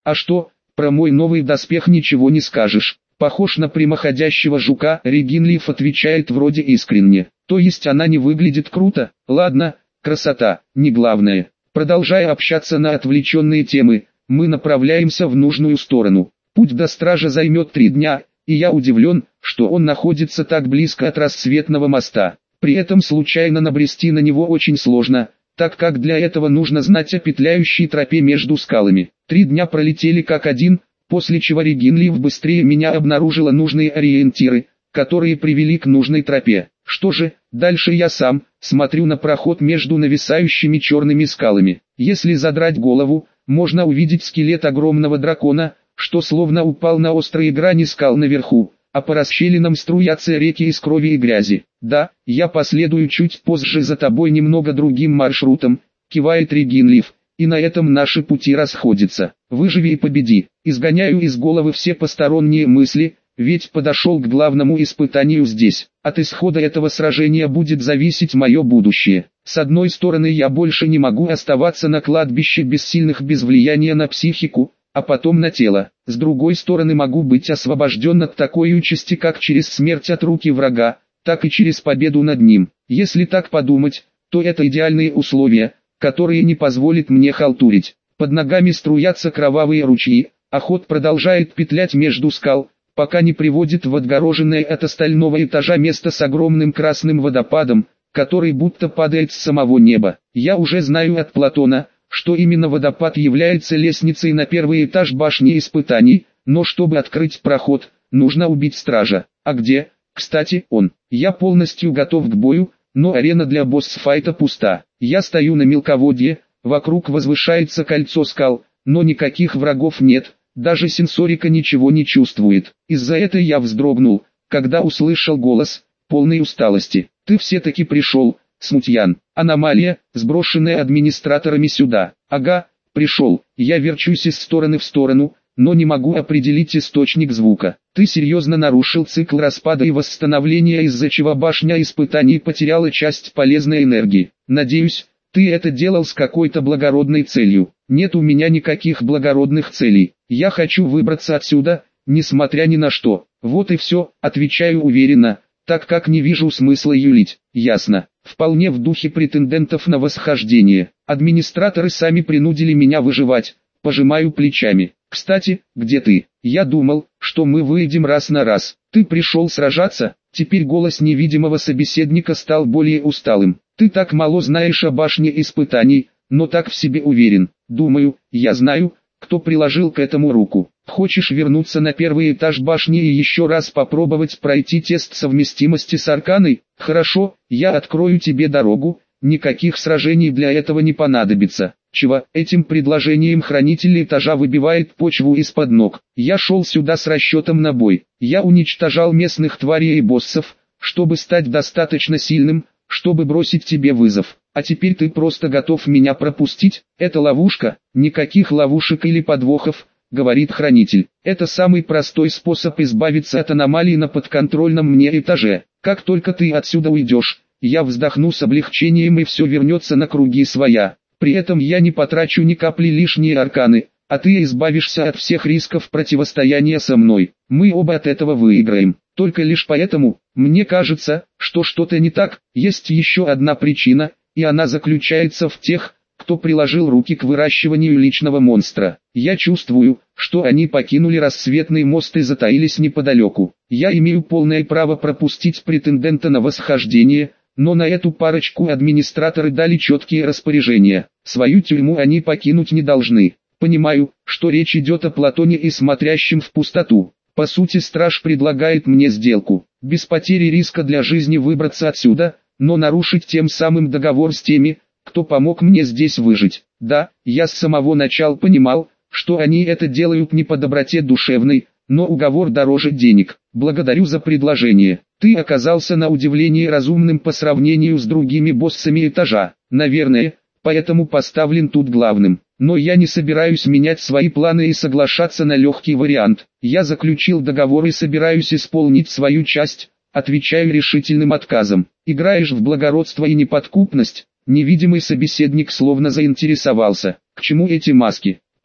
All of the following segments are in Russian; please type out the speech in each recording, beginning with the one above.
А что, про мой новый доспех ничего не скажешь. Похож на прямоходящего жука, Регинлиф отвечает вроде искренне. То есть она не выглядит круто? Ладно, красота, не главное. Продолжая общаться на отвлеченные темы, мы направляемся в нужную сторону. Путь до стража займет 3 дня, и я удивлен, что он находится так близко от Рассветного моста. При этом случайно набрести на него очень сложно, так как для этого нужно знать о петляющей тропе между скалами. 3 дня пролетели как один, после чего Регинлиф быстрее меня обнаружила нужные ориентиры, которые привели к нужной тропе. Что же, дальше я сам смотрю на проход между нависающими черными скалами. Если задрать голову, можно увидеть скелет огромного дракона, что словно упал на острые грани скал наверху, а по расщелинам струятся реки из крови и грязи. Да, я последую чуть позже за тобой немного другим маршрутом, кивает Регинлиф, и на этом наши пути расходятся. Выживи и победи. Изгоняю из головы все посторонние мысли, ведь подошел к главному испытанию здесь. От исхода этого сражения будет зависеть мое будущее. С одной стороны, я больше не могу оставаться на кладбище бессильных без влияния на психику, а потом на тело. С другой стороны, могу быть освобожден от такой участи как через смерть от руки врага, так и через победу над ним. Если так подумать, то это идеальные условия, которые не позволят мне халтурить. Под ногами струятся кровавые ручьи, а ход продолжает петлять между скал, пока не приводит в отгороженное от остального этажа место с огромным красным водопадом, который будто падает с самого неба. Я уже знаю от Платона, что именно водопад является лестницей на первый этаж башни испытаний, но чтобы открыть проход, нужно убить стража. А где, кстати, он? Я полностью готов к бою, но арена для босс-файта пуста. Я стою на мелководье, вокруг возвышается кольцо скал, но никаких врагов нет, даже сенсорика ничего не чувствует. Из-за этого я вздрогнул, когда услышал голос, полный усталости. «Ты все-таки пришел, смутьян. Аномалия, сброшенная администраторами сюда». «Ага, пришел». Я верчусь из стороны в сторону, но не могу определить источник звука. «Ты серьезно нарушил цикл распада и восстановления, из-за чего башня испытаний потеряла часть полезной энергии. Надеюсь, ты это делал с какой-то благородной целью». «Нет у меня никаких благородных целей. Я хочу выбраться отсюда, несмотря ни на что». «Вот и все», отвечаю уверенно, так как не вижу смысла юлить. «Ясно. Вполне в духе претендентов на восхождение. Администраторы сами принудили меня выживать». Пожимаю плечами. «Кстати, где ты? Я думал, что мы выйдем раз на раз. Ты пришел сражаться?» Теперь голос невидимого собеседника стал более усталым. «Ты так мало знаешь о башне испытаний, но так в себе уверен. Думаю, я знаю, кто приложил к этому руку. Хочешь вернуться на первый этаж башни и еще раз попробовать пройти тест совместимости с Арканой? Хорошо, я открою тебе дорогу, никаких сражений для этого не понадобится». Чего? Этим предложением хранитель этажа выбивает почву из-под ног. Я шел сюда с расчетом на бой. Я уничтожал местных тварей и боссов, чтобы стать достаточно сильным, чтобы бросить тебе вызов. А теперь ты просто готов меня пропустить? Это ловушка? Никаких ловушек или подвохов, говорит хранитель. Это самый простой способ избавиться от аномалий на подконтрольном мне этаже. Как только ты отсюда уйдешь, я вздохну с облегчением и все вернется на круги своя. При этом я не потрачу ни капли лишние арканы, а ты избавишься от всех рисков противостояния со мной. Мы оба от этого выиграем. Только лишь поэтому, мне кажется, что что-то не так. Есть еще одна причина, и она заключается в тех, кто приложил руки к выращиванию личного монстра. Я чувствую, что они покинули Рассветный мост и затаились неподалеку. Я имею полное право пропустить претендента на восхождение, но на эту парочку администраторы дали четкие распоряжения. Свою тюрьму они покинуть не должны. Понимаю, что речь идет о Платоне и смотрящем в пустоту. По сути, страж предлагает мне сделку. Без потери риска для жизни выбраться отсюда, но нарушить тем самым договор с теми, кто помог мне здесь выжить. Да, я с самого начала понимал, что они это делают не по доброте душевной, но уговор дороже денег. Благодарю за предложение. Ты оказался на удивление разумным по сравнению с другими боссами этажа. Наверное, поэтому поставлен тут главным. Но я не собираюсь менять свои планы и соглашаться на легкий вариант. Я заключил договор и собираюсь исполнить свою часть, отвечаю решительным отказом. Играешь в благородство и неподкупность? Невидимый собеседник словно заинтересовался. К чему эти маски?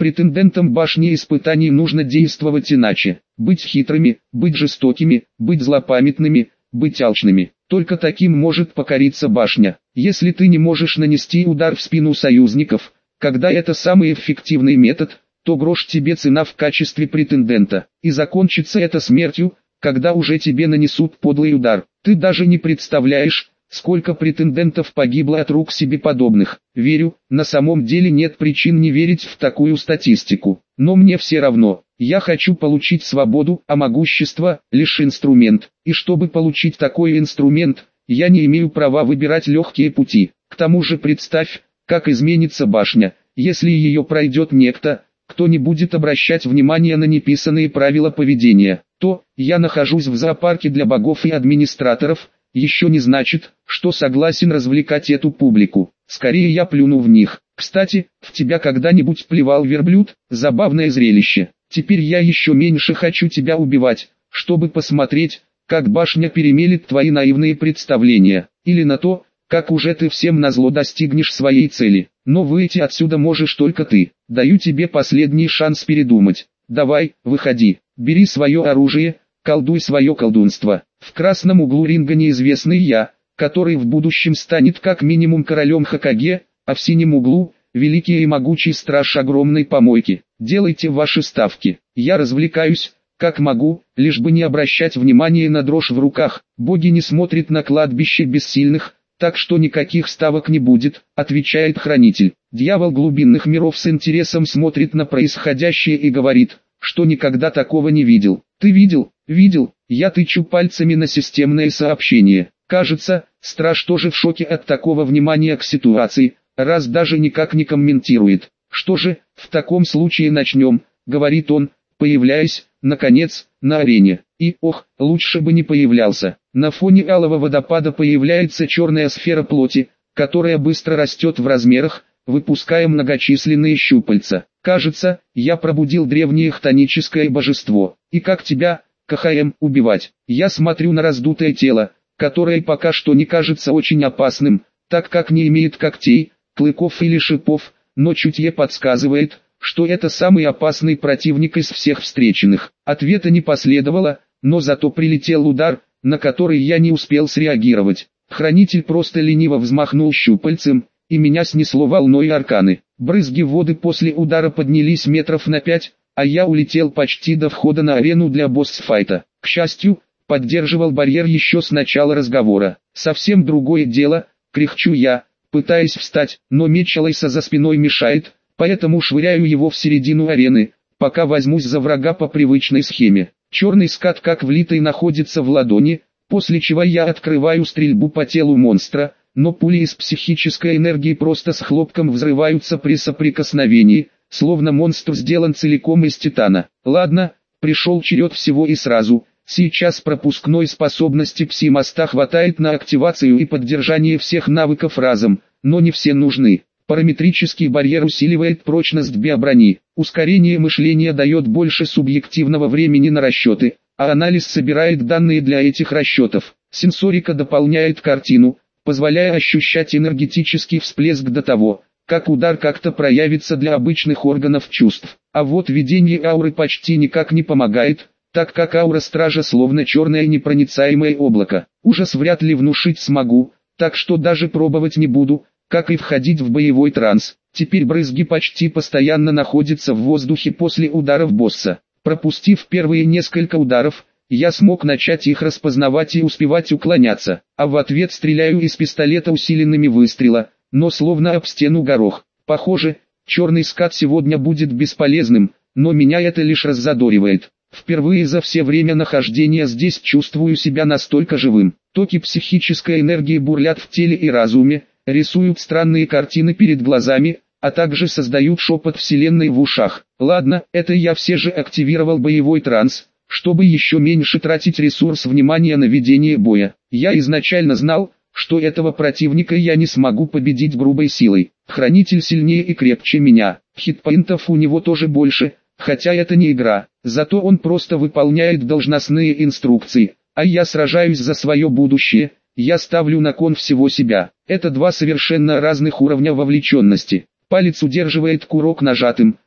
Претендентам башни испытаний нужно действовать иначе. Быть хитрыми, быть жестокими, быть злопамятными, быть алчными. Только таким может покориться башня. Если ты не можешь нанести удар в спину союзников, когда это самый эффективный метод, то грош тебе цена в качестве претендента. И закончится это смертью, когда уже тебе нанесут подлый удар. Ты даже не представляешь, сколько претендентов погибло от рук себе подобных. Верю, на самом деле нет причин не верить в такую статистику. Но мне все равно. Я хочу получить свободу, а могущество – лишь инструмент. И чтобы получить такой инструмент, я не имею права выбирать легкие пути. К тому же представь, как изменится башня, если ее пройдет некто, кто не будет обращать внимания на неписанные правила поведения. То, я нахожусь в зоопарке для богов и администраторов, еще не значит, что согласен развлекать эту публику. Скорее я плюну в них. Кстати, в тебя когда-нибудь плевал верблюд? Забавное зрелище. Теперь я еще меньше хочу тебя убивать, чтобы посмотреть, как башня перемелет твои наивные представления. Или на то, как уже ты всем назло достигнешь своей цели. Но выйти отсюда можешь только ты. Даю тебе последний шанс передумать. Давай, выходи, бери свое оружие, колдуй свое колдунство. В красном углу ринга неизвестный я, который в будущем станет как минимум королем Хокаге, а в синем углу – великий и могучий страж огромной помойки. Делайте ваши ставки. Я развлекаюсь, как могу, лишь бы не обращать внимания на дрожь в руках. Боги не смотрят на кладбище бессильных, так что никаких ставок не будет, отвечает хранитель. Дьявол глубинных миров с интересом смотрит на происходящее и говорит, что никогда такого не видел. Ты видел? Видел. Я тычу пальцами на системное сообщение. Кажется, страж тоже в шоке от такого внимания к ситуации, раз даже никак не комментирует. Что же, в таком случае начнем, говорит он, появляясь, наконец, на арене. И, ох, лучше бы не появлялся. На фоне алого водопада появляется черная сфера плоти, которая быстро растет в размерах, выпуская многочисленные щупальца. Кажется, я пробудил древнее хтоническое божество. И как тебя, КХМ, убивать? Я смотрю на раздутое тело, которое пока что не кажется очень опасным, так как не имеет когтей, клыков или шипов, но чутье подсказывает, что это самый опасный противник из всех встреченных. Ответа не последовало, но зато прилетел удар, на который я не успел среагировать. Хранитель просто лениво взмахнул щупальцем, и меня снесло волной арканы. Брызги воды после удара поднялись метров на 5, а я улетел почти до входа на арену для босс-файта. К счастью, поддерживал барьер еще с начала разговора. Совсем другое дело, кряхчу я, пытаясь встать, но меч Алайса за спиной мешает, поэтому швыряю его в середину арены, пока возьмусь за врага по привычной схеме. Черный скат как влитый находится в ладони, после чего я открываю стрельбу по телу монстра, но пули из психической энергии просто с хлопком взрываются при соприкосновении, словно монстр сделан целиком из титана. Ладно, пришел черед всего и сразу. Сейчас пропускной способности пси-моста хватает на активацию и поддержание всех навыков разом, но не все нужны. Параметрический барьер усиливает прочность биоброни. Ускорение мышления дает больше субъективного времени на расчеты, а анализ собирает данные для этих расчетов. Сенсорика дополняет картину, позволяя ощущать энергетический всплеск до того, как удар как-то проявится для обычных органов чувств. А вот видение ауры почти никак не помогает, так как аура стража словно черное непроницаемое облако. Ужас вряд ли внушить смогу, так что даже пробовать не буду, как и входить в боевой транс. Теперь брызги почти постоянно находятся в воздухе после ударов босса. Пропустив первые несколько ударов, я смог начать их распознавать и успевать уклоняться, а в ответ стреляю из пистолета усиленными выстрела, но словно об стену горох. Похоже, черный скат сегодня будет бесполезным, но меня это лишь раззадоривает. Впервые за все время нахождения здесь чувствую себя настолько живым. Токи психической энергии бурлят в теле и разуме, рисуют странные картины перед глазами, а также создают шепот вселенной в ушах. Ладно, это я все же активировал боевой транс, чтобы еще меньше тратить ресурс внимания на ведение боя. Я изначально знал, что этого противника я не смогу победить грубой силой. Хранитель сильнее и крепче меня, хитпоинтов у него тоже больше, хотя это не игра, зато он просто выполняет должностные инструкции, а я сражаюсь за свое будущее, я ставлю на кон всего себя. Это два совершенно разных уровня вовлеченности. Палец удерживает курок нажатым,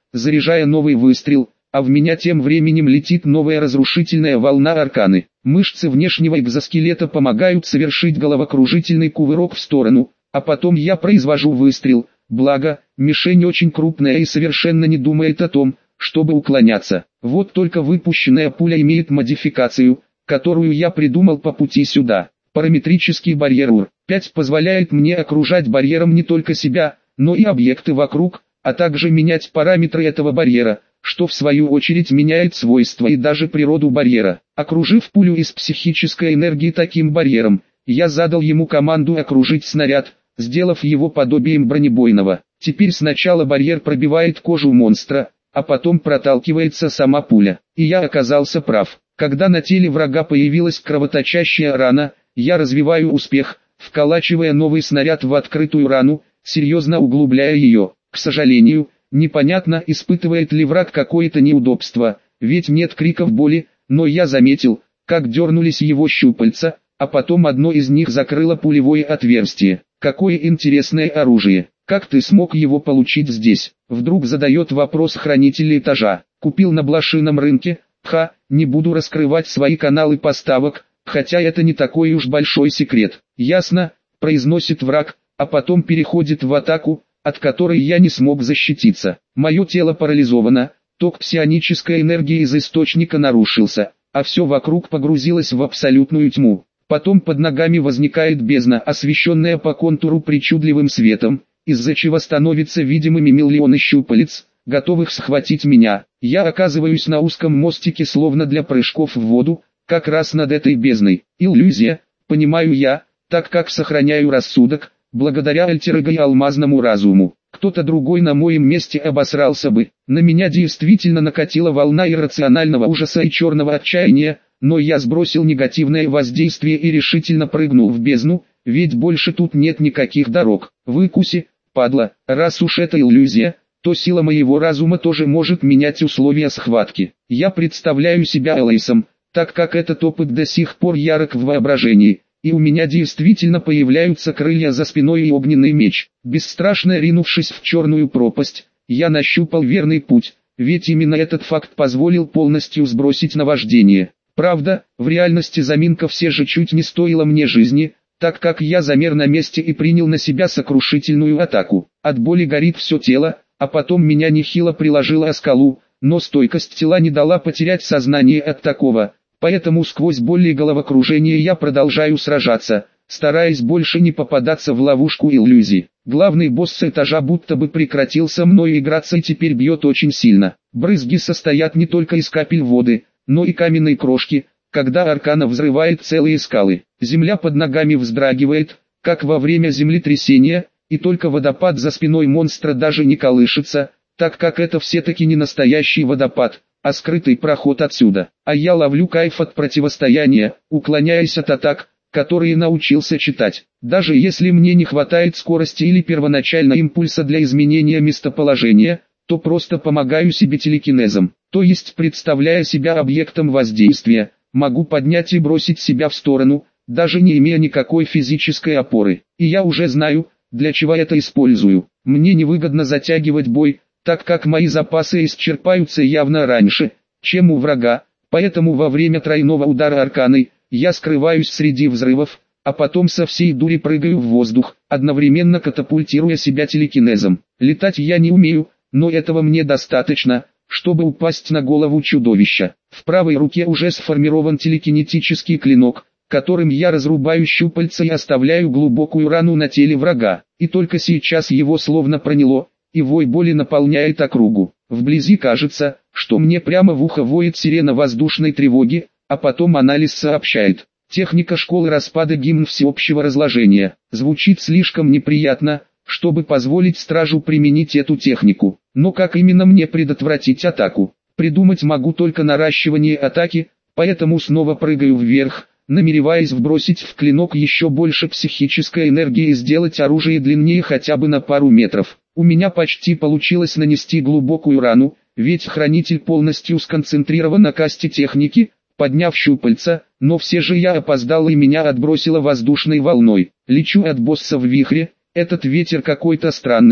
заряжая новый выстрел, а в меня тем временем летит новая разрушительная волна арканы. Мышцы внешнего экзоскелета помогают совершить головокружительный кувырок в сторону, а потом я произвожу выстрел, благо, мишень очень крупная и совершенно не думает о том, чтобы уклоняться. Вот только выпущенная пуля имеет модификацию, которую я придумал по пути сюда. Параметрический барьер УР-5 позволяет мне окружать барьером не только себя, но и объекты вокруг, а также менять параметры этого барьера, что в свою очередь меняет свойства и даже природу барьера. Окружив пулю из психической энергии таким барьером, я задал ему команду окружить снаряд, сделав его подобием бронебойного. Теперь сначала барьер пробивает кожу монстра, а потом проталкивается сама пуля. И я оказался прав. Когда на теле врага появилась кровоточащая рана, я развиваю успех, вколачивая новый снаряд в открытую рану, серьезно углубляя ее. К сожалению, непонятно, испытывает ли враг какое-то неудобство, ведь нет криков боли, но я заметил, как дернулись его щупальца, а потом одно из них закрыло пулевое отверстие. Какое интересное оружие! Как ты смог его получить здесь? Вдруг задает вопрос хранитель этажа. Купил на блошином рынке. Не буду раскрывать свои каналы поставок, хотя это не такой уж большой секрет. Ясно, произносит враг, а потом переходит в атаку, от которой я не смог защититься. Мое тело парализовано, ток псионической энергии из источника нарушился, а все вокруг погрузилось в абсолютную тьму. Потом под ногами возникает бездна, освещенная по контуру причудливым светом, из-за чего становятся видимыми миллионы щупалец, готовых схватить меня. Я оказываюсь на узком мостике словно для прыжков в воду, как раз над этой бездной. Иллюзия, понимаю я, так как сохраняю рассудок, благодаря альтер-эго и алмазному разуму. Кто-то другой на моем месте обосрался бы. На меня действительно накатила волна иррационального ужаса и черного отчаяния, но я сбросил негативное воздействие и решительно прыгнул в бездну, ведь больше тут нет никаких дорог. Выкуси, падла, раз уж это иллюзия, то сила моего разума тоже может менять условия схватки. Я представляю себя Элайсом, так как этот опыт до сих пор ярок в воображении, и у меня действительно появляются крылья за спиной и огненный меч. Бесстрашно ринувшись в черную пропасть, я нащупал верный путь, ведь именно этот факт позволил полностью сбросить наваждение. Правда, в реальности заминка все же чуть не стоила мне жизни, так как я замер на месте и принял на себя сокрушительную атаку. От боли горит все тело, а потом меня нехило приложило о скалу, но стойкость тела не дала потерять сознание от такого, поэтому сквозь боль и головокружение я продолжаю сражаться, стараясь больше не попадаться в ловушку иллюзий. Главный босс с этажа будто бы прекратил со мной играться и теперь бьет очень сильно. Брызги состоят не только из капель воды, но и каменной крошки, когда аркана взрывает целые скалы. Земля под ногами вздрагивает, как во время землетрясения, и только водопад за спиной монстра даже не колышется, так как это все-таки не настоящий водопад, а скрытый проход отсюда. А я ловлю кайф от противостояния, уклоняясь от атак, которые научился читать. Даже если мне не хватает скорости или первоначально импульса для изменения местоположения, то просто помогаю себе телекинезом, то есть представляя себя объектом воздействия, могу поднять и бросить себя в сторону, даже не имея никакой физической опоры. И я уже знаю, для чего это использую. Мне невыгодно затягивать бой, так как мои запасы исчерпаются явно раньше, чем у врага, поэтому во время тройного удара арканой, я скрываюсь среди взрывов, а потом со всей дури прыгаю в воздух, одновременно катапультируя себя телекинезом. Летать я не умею, но этого мне достаточно, чтобы упасть на голову чудовища. В правой руке уже сформирован телекинетический клинок, которым я разрубаю щупальца и оставляю глубокую рану на теле врага. И только сейчас его словно проняло, и вой боли наполняет округу. Вблизи кажется, что мне прямо в ухо воет сирена воздушной тревоги, а потом анализ сообщает. Техника школы распада, гимн всеобщего разложения. Звучит слишком неприятно, чтобы позволить стражу применить эту технику. Но как именно мне предотвратить атаку? Придумать могу только наращивание атаки, поэтому снова прыгаю вверх, намереваясь вбросить в клинок еще больше психической энергии и сделать оружие длиннее хотя бы на пару метров. У меня почти получилось нанести глубокую рану, ведь хранитель полностью сконцентрирован на касте техники, подняв щупальца, но все же я опоздал и меня отбросило воздушной волной. Лечу от босса в вихре, этот ветер какой-то странный,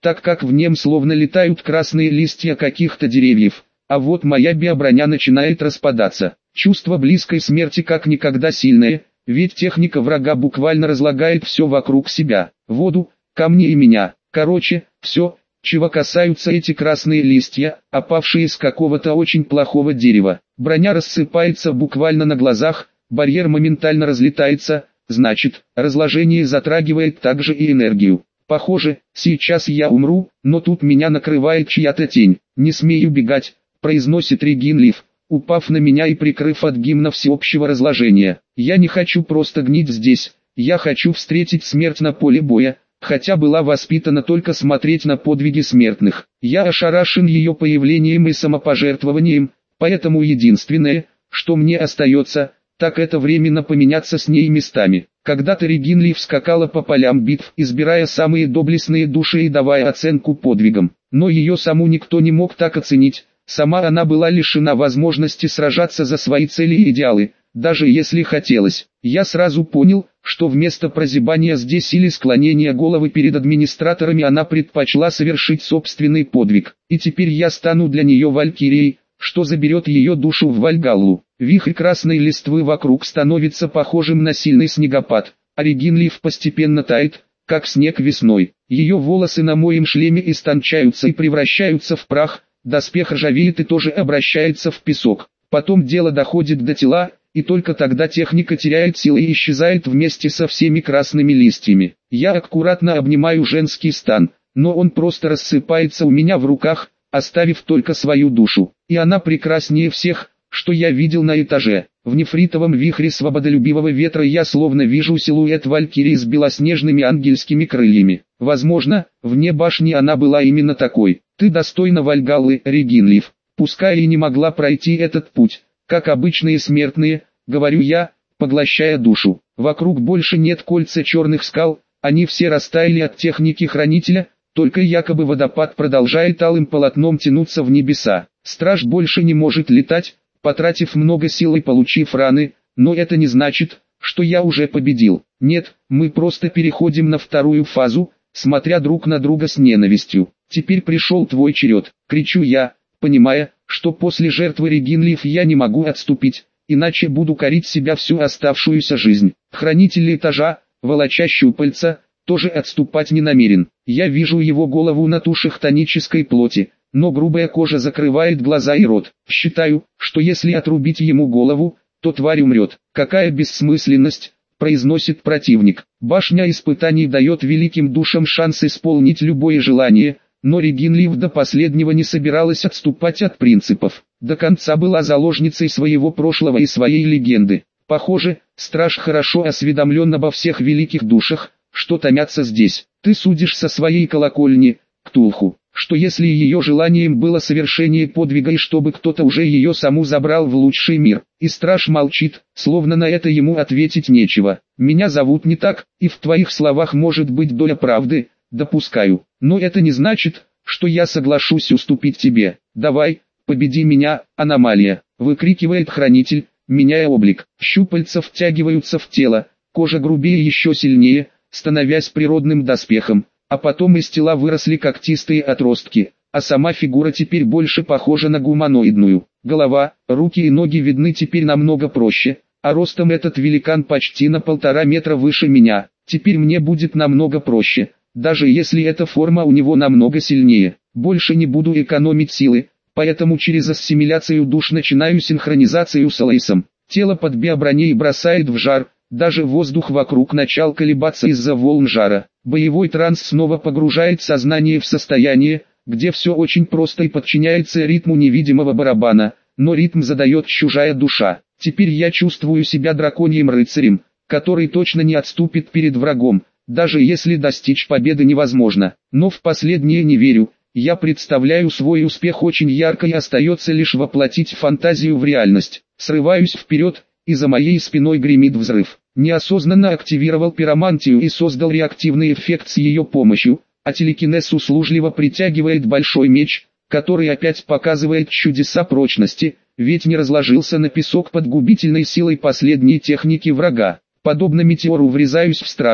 так как в нем словно летают красные листья каких-то деревьев, а вот моя биоброня начинает распадаться. Чувство близкой смерти как никогда сильное, ведь техника врага буквально разлагает все вокруг себя, воду, камни и меня, короче, все, чего касаются эти красные листья, опавшие с какого-то очень плохого дерева. Броня рассыпается буквально на глазах, барьер моментально разлетается, значит, разложение затрагивает также и энергию. Похоже, сейчас я умру, но тут меня накрывает чья-то тень. «Не смей убегать», — произносит Регинлиф, упав на меня и прикрыв от гимна всеобщего разложения. «Я не хочу просто гнить здесь, я хочу встретить смерть на поле боя, хотя была воспитана только смотреть на подвиги смертных. Я ошарашен ее появлением и самопожертвованием, поэтому единственное, что мне остается, так это временно поменяться с ней местами». Когда-то Регинлиф скакала по полям битв, избирая самые доблестные души и давая оценку подвигам, но ее саму никто не мог так оценить. Сама она была лишена возможности сражаться за свои цели и идеалы, даже если хотелось. Я сразу понял, что вместо прозябания здесь или склонения головы перед администраторами она предпочла совершить собственный подвиг. И теперь я стану для нее валькирией, что заберет ее душу в Вальгаллу. Вихрь красной листвы вокруг становится похожим на сильный снегопад, а Регинлиф постепенно тает, как снег весной. Ее волосы на моем шлеме истончаются и превращаются в прах, доспех ржавеет и тоже обращается в песок. Потом дело доходит до тела, и только тогда техника теряет силы и исчезает вместе со всеми красными листьями. Я аккуратно обнимаю женский стан, но он просто рассыпается у меня в руках, оставив только свою душу. И она прекраснее всех, что я видел на этаже. В нефритовом вихре свободолюбивого ветра я словно вижу силуэт валькирии с белоснежными ангельскими крыльями. Возможно, вне башни она была именно такой. Ты достойна Вальгаллы, Регинлиф. Пускай и не могла пройти этот путь, как обычные смертные, говорю я, поглощая душу. Вокруг больше нет кольца черных скал, они все растаяли от техники хранителя, только якобы водопад продолжает алым полотном тянуться в небеса. Страж больше не может летать, потратив много сил и получив раны, но это не значит, что я уже победил. Нет, мы просто переходим на вторую фазу, смотря друг на друга с ненавистью. Теперь пришел твой черед, кричу я, понимая, что после жертвы Регинлиф я не могу отступить, иначе буду корить себя всю оставшуюся жизнь. Хранитель этажа, волоча щупальца, тоже отступать не намерен. Я вижу его голову на туше хтонической плоти, но грубая кожа закрывает глаза и рот. Считаю, что если отрубить ему голову, то тварь умрет. Какая бессмысленность, произносит противник. Башня испытаний дает великим душам шанс исполнить любое желание, но Регинлиф до последнего не собиралась отступать от принципов. До конца была заложницей своего прошлого и своей легенды. Похоже, страж хорошо осведомлен обо всех великих душах, что томятся здесь. Ты судишь со своей колокольни, Ктулху, что если ее желанием было совершение подвига и чтобы кто-то уже ее саму забрал в лучший мир. И страж молчит, словно на это ему ответить нечего. Меня зовут не так, и в твоих словах может быть доля правды, допускаю. Но это не значит, что я соглашусь уступить тебе. Давай, победи меня, аномалия, выкрикивает хранитель, меняя облик. Щупальца втягиваются в тело, кожа грубее еще сильнее, становясь природным доспехом, а потом из тела выросли когтистые отростки, а сама фигура теперь больше похожа на гуманоидную. Голова, руки и ноги видны теперь намного проще, а ростом этот великан почти на 1,5 метра выше меня. Теперь мне будет намного проще, даже если эта форма у него намного сильнее. Больше не буду экономить силы, поэтому через ассимиляцию душ начинаю синхронизацию с Алейсом. Тело под биоброней бросает в жар, даже воздух вокруг начал колебаться из-за волн жара. Боевой транс снова погружает сознание в состояние, где все очень просто и подчиняется ритму невидимого барабана, но ритм задает чужая душа. Теперь я чувствую себя драконьим рыцарем, который точно не отступит перед врагом, даже если достичь победы невозможно. Но в последнее не верю, я представляю свой успех очень ярко и остается лишь воплотить фантазию в реальность. Срываюсь вперед, и за моей спиной гремит взрыв. Неосознанно активировал пиромантию и создал реактивный эффект с ее помощью, а телекинез услужливо притягивает большой меч, который опять показывает чудеса прочности, ведь не разложился на песок под губительной силой последней техники врага. Подобно метеору врезаюсь в стража,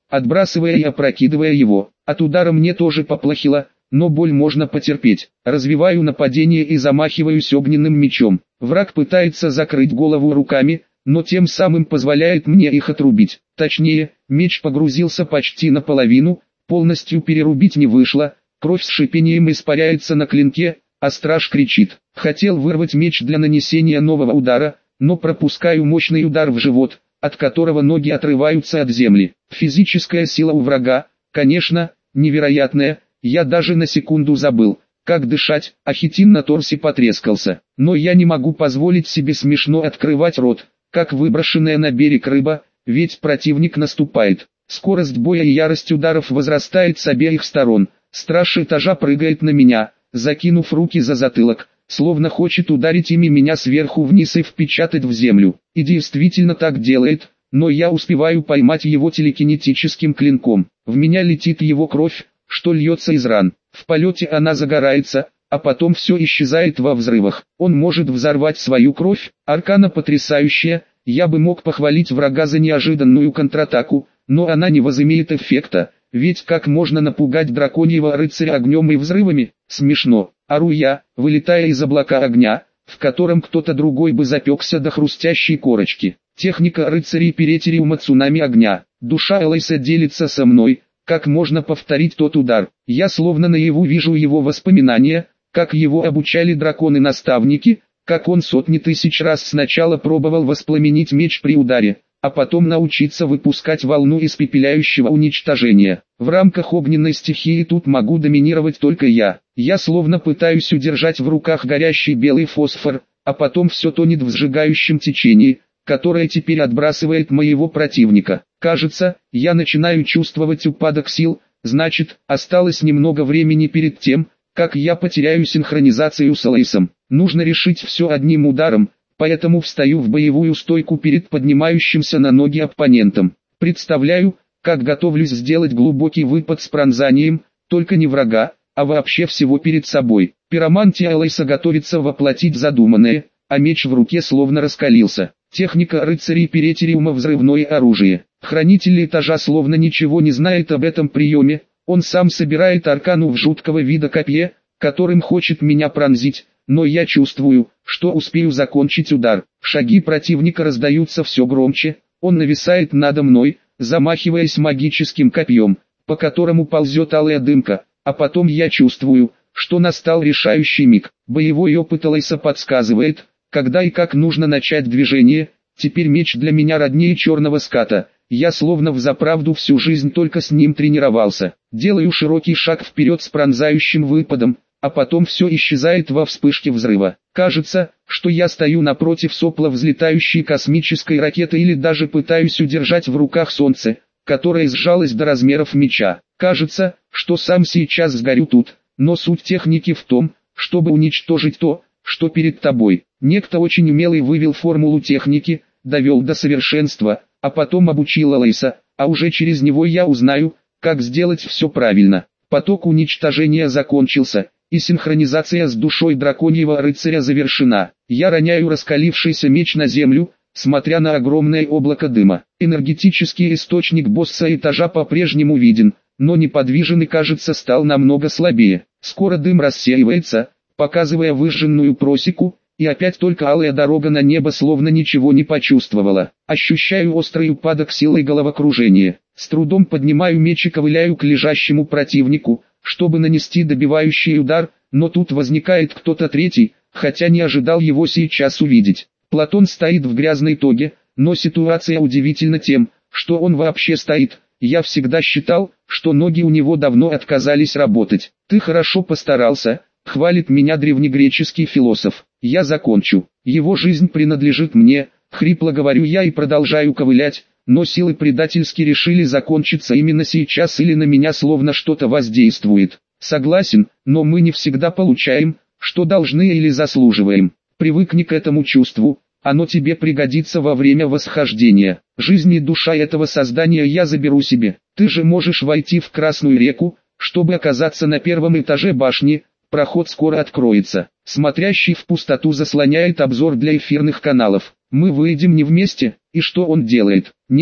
отбрасывая и опрокидывая его. От удара мне тоже поплохело, но боль можно потерпеть. Развиваю нападение и замахиваюсь огненным мечом. Враг пытается закрыть голову руками, но тем самым позволяет мне их отрубить. Точнее, меч погрузился почти наполовину, полностью перерубить не вышло, кровь с шипением испаряется на клинке, а страж кричит. Хотел вырвать меч для нанесения нового удара, но пропускаю мощный удар в живот, от которого ноги отрываются от земли. Физическая сила у врага, конечно, невероятная, я даже на секунду забыл, как дышать, а хитин на торсе потрескался. Но я не могу позволить себе смешно открывать рот, как выброшенная на берег рыба, ведь противник наступает. Скорость боя и ярость ударов возрастает с обеих сторон. Страж этажа прыгает на меня, закинув руки за затылок, словно хочет ударить ими меня сверху вниз и впечатать в землю. И действительно так делает, но я успеваю поймать его телекинетическим клинком. В меня летит его кровь, что льется из ран. В полете она загорается, а потом все исчезает во взрывах. Он может взорвать свою кровь, аркана потрясающая, я бы мог похвалить врага за неожиданную контратаку, но она не возымеет эффекта, ведь как можно напугать драконьего рыцаря огнем и взрывами? Смешно. Ору я, вылетая из облака огня, в котором кто-то другой бы запекся до хрустящей корочки. Техника рыцарей Перетериума цунами огня. Душа Элайса делится со мной, как можно повторить тот удар. Я словно наяву вижу его воспоминания, как его обучали драконы-наставники, как он сотни тысяч раз сначала пробовал воспламенить меч при ударе, а потом научиться выпускать волну испепеляющего уничтожения. В рамках огненной стихии тут могу доминировать только я. Я словно пытаюсь удержать в руках горящий белый фосфор, а потом все тонет в сжигающем течении, которое теперь отбрасывает моего противника. Кажется, я начинаю чувствовать упадок сил, значит, осталось немного времени перед тем, как я потеряю синхронизацию с Элайсом. Нужно решить все одним ударом, поэтому встаю в боевую стойку перед поднимающимся на ноги оппонентом. Представляю, как готовлюсь сделать глубокий выпад с пронзанием, только не врага, а вообще всего перед собой. Пиромантия Элайса готовится воплотить задуманное, а меч в руке словно раскалился. Техника рыцарей Перетериума взрывное оружие. Хранитель этажа словно ничего не знает об этом приеме, он сам собирает аркану в жуткого вида копье, которым хочет меня пронзить, но я чувствую, что успею закончить удар. Шаги противника раздаются все громче, он нависает надо мной, замахиваясь магическим копьем, по которому ползет алая дымка, а потом я чувствую, что настал решающий миг. Боевой опыт Элайса подсказывает, когда и как нужно начать движение. Теперь меч для меня роднее черного ската, я словно взаправду всю жизнь только с ним тренировался. Делаю широкий шаг вперед с пронзающим выпадом, а потом все исчезает во вспышке взрыва. Кажется, что я стою напротив сопла взлетающей космической ракеты или даже пытаюсь удержать в руках солнце, которое сжалось до размеров меча. Кажется, что сам сейчас сгорю тут, но суть техники в том, чтобы уничтожить то, что перед тобой. Некто очень умелый вывел формулу техники, довел до совершенства, а потом обучил Элайса, а уже через него я узнаю, как сделать все правильно. Поток уничтожения закончился, и синхронизация с душой драконьего рыцаря завершена. Я роняю раскалившийся меч на землю, смотря на огромное облако дыма. Энергетический источник босса этажа по-прежнему виден, но неподвижен и, кажется, стал намного слабее. Скоро дым рассеивается, показывая выжженную просеку, и опять только алая дорога на небо словно ничего не почувствовала. Ощущаю острый упадок сил и головокружение. С трудом поднимаю меч и ковыляю к лежащему противнику, чтобы нанести добивающий удар, но тут возникает кто-то третий, хотя не ожидал его сейчас увидеть. Платон стоит в грязной тоге, но ситуация удивительна тем, что он вообще стоит. Я всегда считал, что ноги у него давно отказались работать. «Ты хорошо постарался», — хвалит меня древнегреческий философ. «Я закончу. Его жизнь принадлежит мне», — хрипло говорю я и продолжаю ковылять, но силы предательски решили закончиться именно сейчас или на меня словно что-то воздействует. Согласен, но мы не всегда получаем, что должны или заслуживаем. Привыкни к этому чувству, оно тебе пригодится во время восхождения. Жизнь и душа этого создания я заберу себе. Ты же можешь войти в Красную реку, чтобы оказаться на первом этаже башни, проход скоро откроется. Смотрящий в пустоту заслоняет обзор для эфирных каналов. Мы выйдем не вместе, и что он делает? Нет,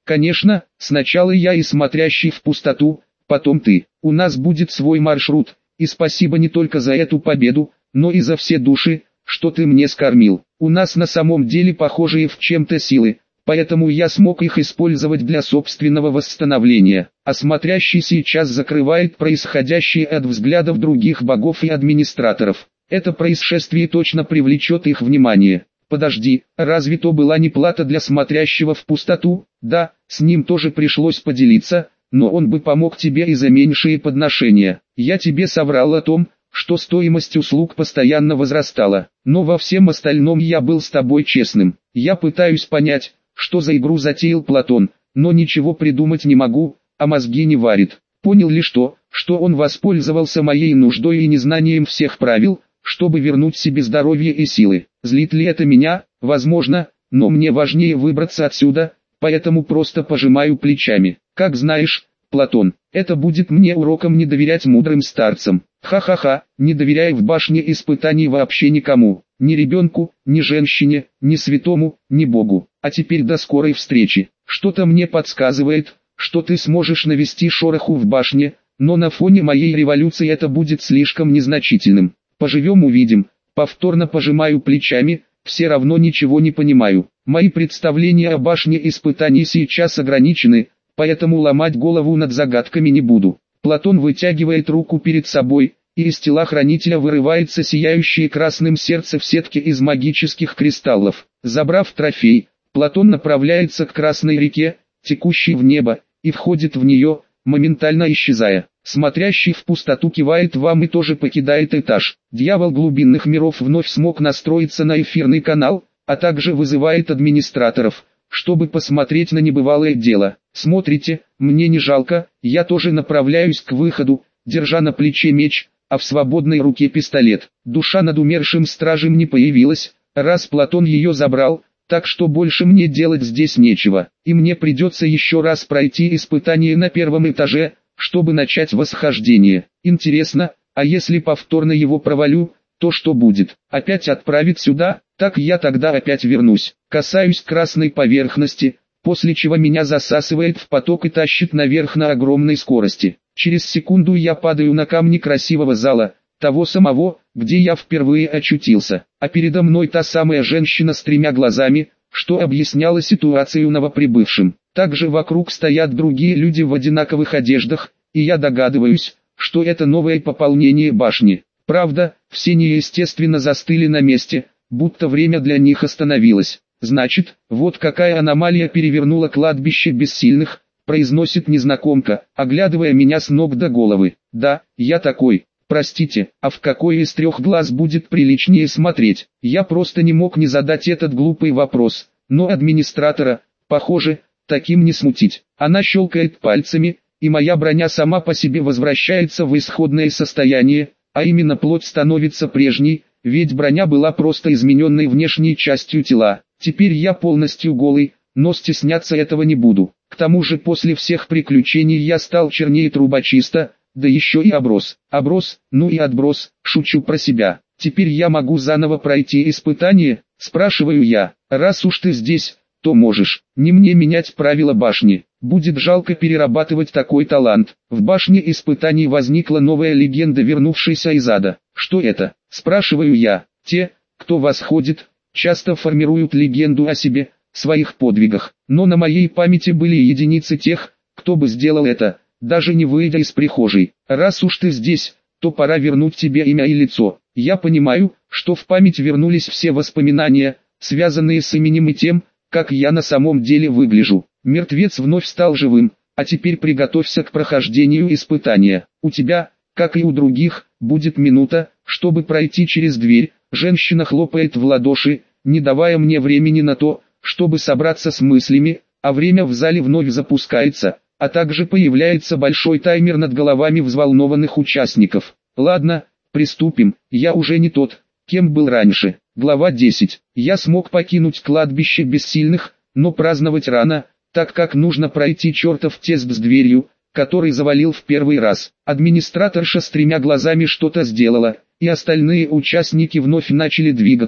Конечно, сначала я и смотрящий в пустоту, потом ты. У нас будет свой маршрут, и спасибо не только за эту победу, но и за все души, что ты мне скормил. У нас на самом деле похожие в чем-то силы, поэтому я смог их использовать для собственного восстановления. А смотрящий сейчас закрывает происходящее от взглядов других богов и администраторов. Это происшествие точно привлечет их внимание. Подожди, разве то была не плата для смотрящего в пустоту? Да, с ним тоже пришлось поделиться, но он бы помог тебе и за меньшие подношения. Я тебе соврал о том, что стоимость услуг постоянно возрастала, но во всем остальном я был с тобой честным. Я пытаюсь понять, что за игру затеял Платон, но ничего придумать не могу, а мозги не варит. Понял ли что он воспользовался моей нуждой и незнанием всех правил, чтобы вернуть себе здоровье и силы. Злит ли это меня? Возможно, но мне важнее выбраться отсюда, поэтому просто пожимаю плечами. Как знаешь, Платон, это будет мне уроком не доверять мудрым старцам. Ха-ха-ха, не доверяй в башне испытаний вообще никому, ни ребенку, ни женщине, ни святому, ни Богу. А теперь до скорой встречи. Что-то мне подсказывает, что ты сможешь навести шороху в башне, но на фоне моей революции это будет слишком незначительным. Поживем-увидим. Повторно пожимаю плечами, все равно ничего не понимаю. Мои представления о башне испытаний сейчас ограничены, поэтому ломать голову над загадками не буду. Платон вытягивает руку перед собой, и из тела хранителя вырывается сияющее красным сердце в сетке из магических кристаллов. Забрав трофей, Платон направляется к Красной реке, текущей в небо, и входит в нее, моментально исчезая. Смотрящий в пустоту кивает вам и тоже покидает этаж. Дьявол глубинных миров вновь смог настроиться на эфирный канал, а также вызывает администраторов, чтобы посмотреть на небывалое дело. Смотрите, мне не жалко, я тоже направляюсь к выходу, держа на плече меч, а в свободной руке пистолет. Душа над умершим стражем не появилась, раз Платон ее забрал, так что больше мне делать здесь нечего, и мне придется еще раз пройти испытание на первом этаже, чтобы начать восхождение. Интересно, а если повторно его провалю, то что будет? Опять отправить сюда? Так я тогда опять вернусь. Касаюсь красной поверхности, после чего меня засасывает в поток и тащит наверх на огромной скорости. Через секунду я падаю на камни красивого зала, того самого, где я впервые очутился. А передо мной та самая женщина с 3 глазами, что объясняла ситуацию новоприбывшим. Также вокруг стоят другие люди в одинаковых одеждах, и я догадываюсь, что это новое пополнение башни. Правда, все неестественно застыли на месте, будто время для них остановилось. Значит, вот какая аномалия перевернула кладбище бессильных, произносит незнакомка, оглядывая меня с ног до головы. Да, я такой. Простите, а в какой из 3 глаз будет приличнее смотреть? Я просто не мог не задать этот глупый вопрос, но администратора, похоже, таким не смутить. Она щелкает пальцами, и моя броня сама по себе возвращается в исходное состояние, а именно плоть становится прежней, ведь броня была просто измененной внешней частью тела. Теперь я полностью голый, но стесняться этого не буду. К тому же после всех приключений я стал чернее трубочиста, да еще и оброс. Оброс, ну и отброс, шучу про себя. Теперь я могу заново пройти испытание, спрашиваю я. Раз уж ты здесь, то можешь. Не мне менять правила башни. Будет жалко перерабатывать такой талант. В башне испытаний возникла новая легенда, вернувшаяся из ада. Что это? Спрашиваю я. Те, кто восходит, часто формируют легенду о себе, своих подвигах. Но на моей памяти были единицы тех, кто бы сделал это, даже не выйдя из прихожей. Раз уж ты здесь, то пора вернуть тебе имя и лицо. Я понимаю, что в память вернулись все воспоминания, связанные с именем и тем, как я на самом деле выгляжу. Мертвец вновь стал живым, а теперь приготовься к прохождению испытания. У тебя, как и у других, будет минута, чтобы пройти через дверь. Женщина хлопает в ладоши, не давая мне времени на то, чтобы собраться с мыслями, а время в зале вновь запускается, а также появляется большой таймер над головами взволнованных участников. Ладно, приступим, я уже не тот, кем был раньше. Глава 10. Я смог покинуть кладбище бессильных, но праздновать рано, так как нужно пройти чертов тест с дверью, который завалил в первый раз. Администраторша с 3 глазами что-то сделала, и остальные участники вновь начали двигаться.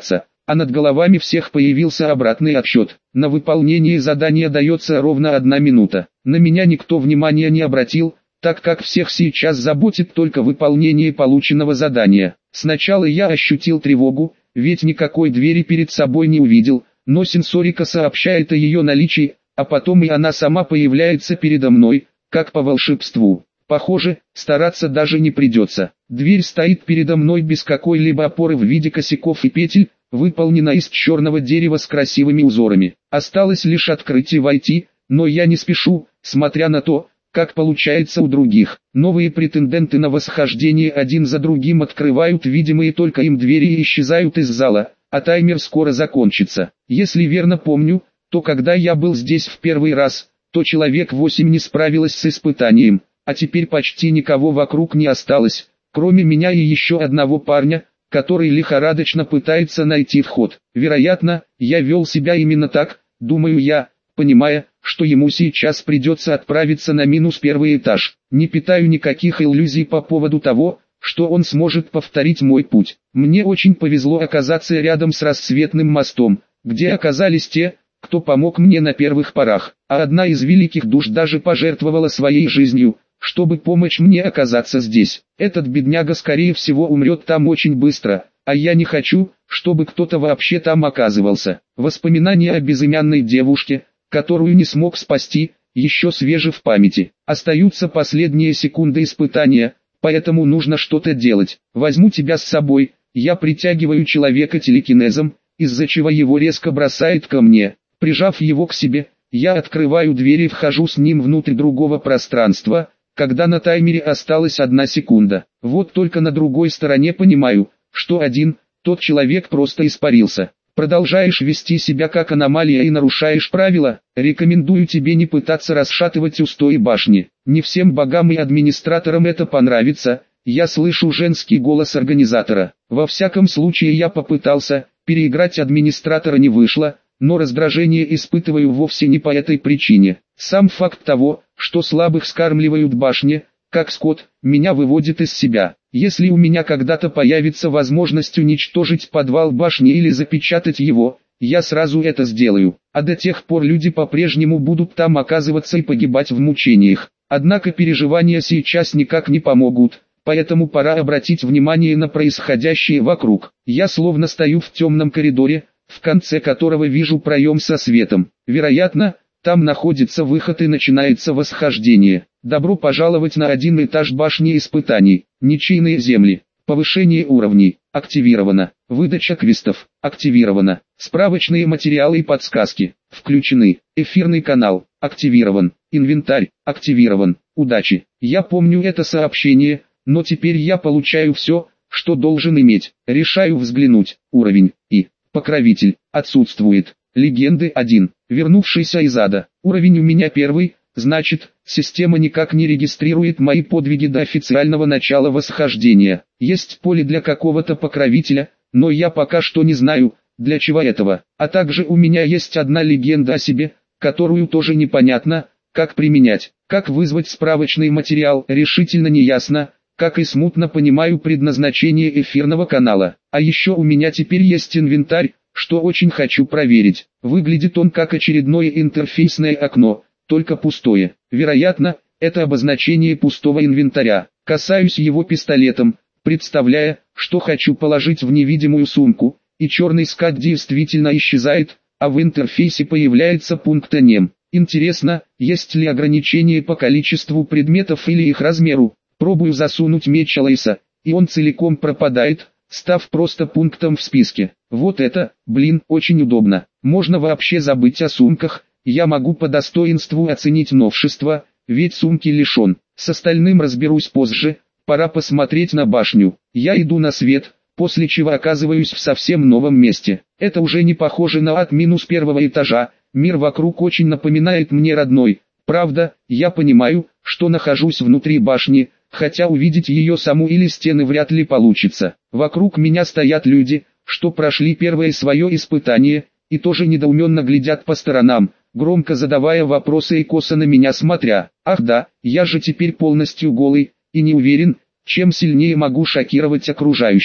а над головами всех появился обратный отсчет. На выполнение задания дается ровно 1 минута. На меня никто внимания не обратил, так как всех сейчас заботит только выполнение полученного задания. Сначала я ощутил тревогу, ведь никакой двери перед собой не увидел, но сенсорика сообщает о ее наличии, а потом и она сама появляется передо мной, как по волшебству. Похоже, стараться даже не придется. Дверь стоит передо мной без какой-либо опоры в виде косяков и петель, выполнена из черного дерева с красивыми узорами. Осталось лишь открыть и войти, но я не спешу, смотря на то, как получается у других. Новые претенденты на восхождение один за другим открывают видимые только им двери и исчезают из зала, а таймер скоро закончится. Если верно помню, то когда я был здесь в первый раз, то человек 8 не справилось с испытанием, а теперь почти никого вокруг не осталось, кроме меня и еще одного парня, который лихорадочно пытается найти вход. Вероятно, я вел себя именно так, думаю я, понимая, что ему сейчас придется отправиться на -1 этаж. Не питаю никаких иллюзий по поводу того, что он сможет повторить мой путь. Мне очень повезло оказаться рядом с рассветным мостом, где оказались те, кто помог мне на первых порах, а одна из великих душ даже пожертвовала своей жизнью, чтобы помочь мне оказаться здесь. Этот бедняга скорее всего умрет там очень быстро, а я не хочу, чтобы кто-то вообще там оказывался. Воспоминания о безымянной девушке, которую не смог спасти, еще свежи в памяти. Остаются последние секунды испытания, поэтому нужно что-то делать. Возьму тебя с собой, я притягиваю человека телекинезом, из-за чего его резко бросает ко мне. Прижав его к себе, я открываю дверь и вхожу с ним внутрь другого пространства, когда на таймере осталась 1 секунда. Вот только на другой стороне понимаю, что тот человек просто испарился. Продолжаешь вести себя как аномалия и нарушаешь правила, рекомендую тебе не пытаться расшатывать устои башни. Не всем богам и администраторам это понравится, я слышу женский голос организатора. Во всяком случае я попытался, переиграть администратора не вышло, но раздражение испытываю вовсе не по этой причине. Сам факт того, что слабых скармливают башне, как скот, меня выводит из себя. Если у меня когда-то появится возможность уничтожить подвал башни или запечатать его, я сразу это сделаю. А до тех пор люди по-прежнему будут там оказываться и погибать в мучениях. Однако переживания сейчас никак не помогут, поэтому пора обратить внимание на происходящее вокруг. Я словно стою в темном коридоре, в конце которого вижу проем со светом. Вероятно, там находится выход и начинается восхождение. Добро пожаловать на 1 этаж башни испытаний. Ничейные земли. Повышение уровней. Активировано. Выдача квестов. Активировано. Справочные материалы и подсказки. Включены. Эфирный канал. Активирован. Инвентарь. Активирован. Удачи. Я помню это сообщение, но теперь я получаю все, что должен иметь. Решаю взглянуть. Уровень. И. Покровитель. Отсутствует. Легенды 1. Вернувшийся из ада. Уровень у меня 1, значит, система никак не регистрирует мои подвиги до официального начала восхождения. Есть поле для какого-то покровителя, но я пока что не знаю, для чего этого. А также у меня есть одна легенда о себе, которую тоже непонятно, как применять. Как вызвать справочный материал, решительно не ясно, как и смутно понимаю предназначение эфирного канала. А еще у меня теперь есть инвентарь, что очень хочу проверить. Выглядит он как очередное интерфейсное окно, только пустое. Вероятно, это обозначение пустого инвентаря. Касаюсь его пистолетом, представляя, что хочу положить в невидимую сумку, и черный скат действительно исчезает, а в интерфейсе появляется пункт «Нем». Интересно, есть ли ограничение по количеству предметов или их размеру. Пробую засунуть меч Алайса, и он целиком пропадает, став просто пунктом в списке. Вот это, очень удобно. Можно вообще забыть о сумках, я могу по достоинству оценить новшество, ведь сумки лишен. С остальным разберусь позже, пора посмотреть на башню. Я иду на свет, после чего оказываюсь в совсем новом месте. Это уже не похоже на ад -1 этажа, мир вокруг очень напоминает мне родной. Правда, я понимаю, что нахожусь внутри башни, хотя увидеть ее саму или стены вряд ли получится. Вокруг меня стоят люди, что прошли первое свое испытание, и тоже недоуменно глядят по сторонам, громко задавая вопросы и косо на меня смотря. Ах да, я же теперь полностью голый, и не уверен, чем сильнее могу шокировать окружающих.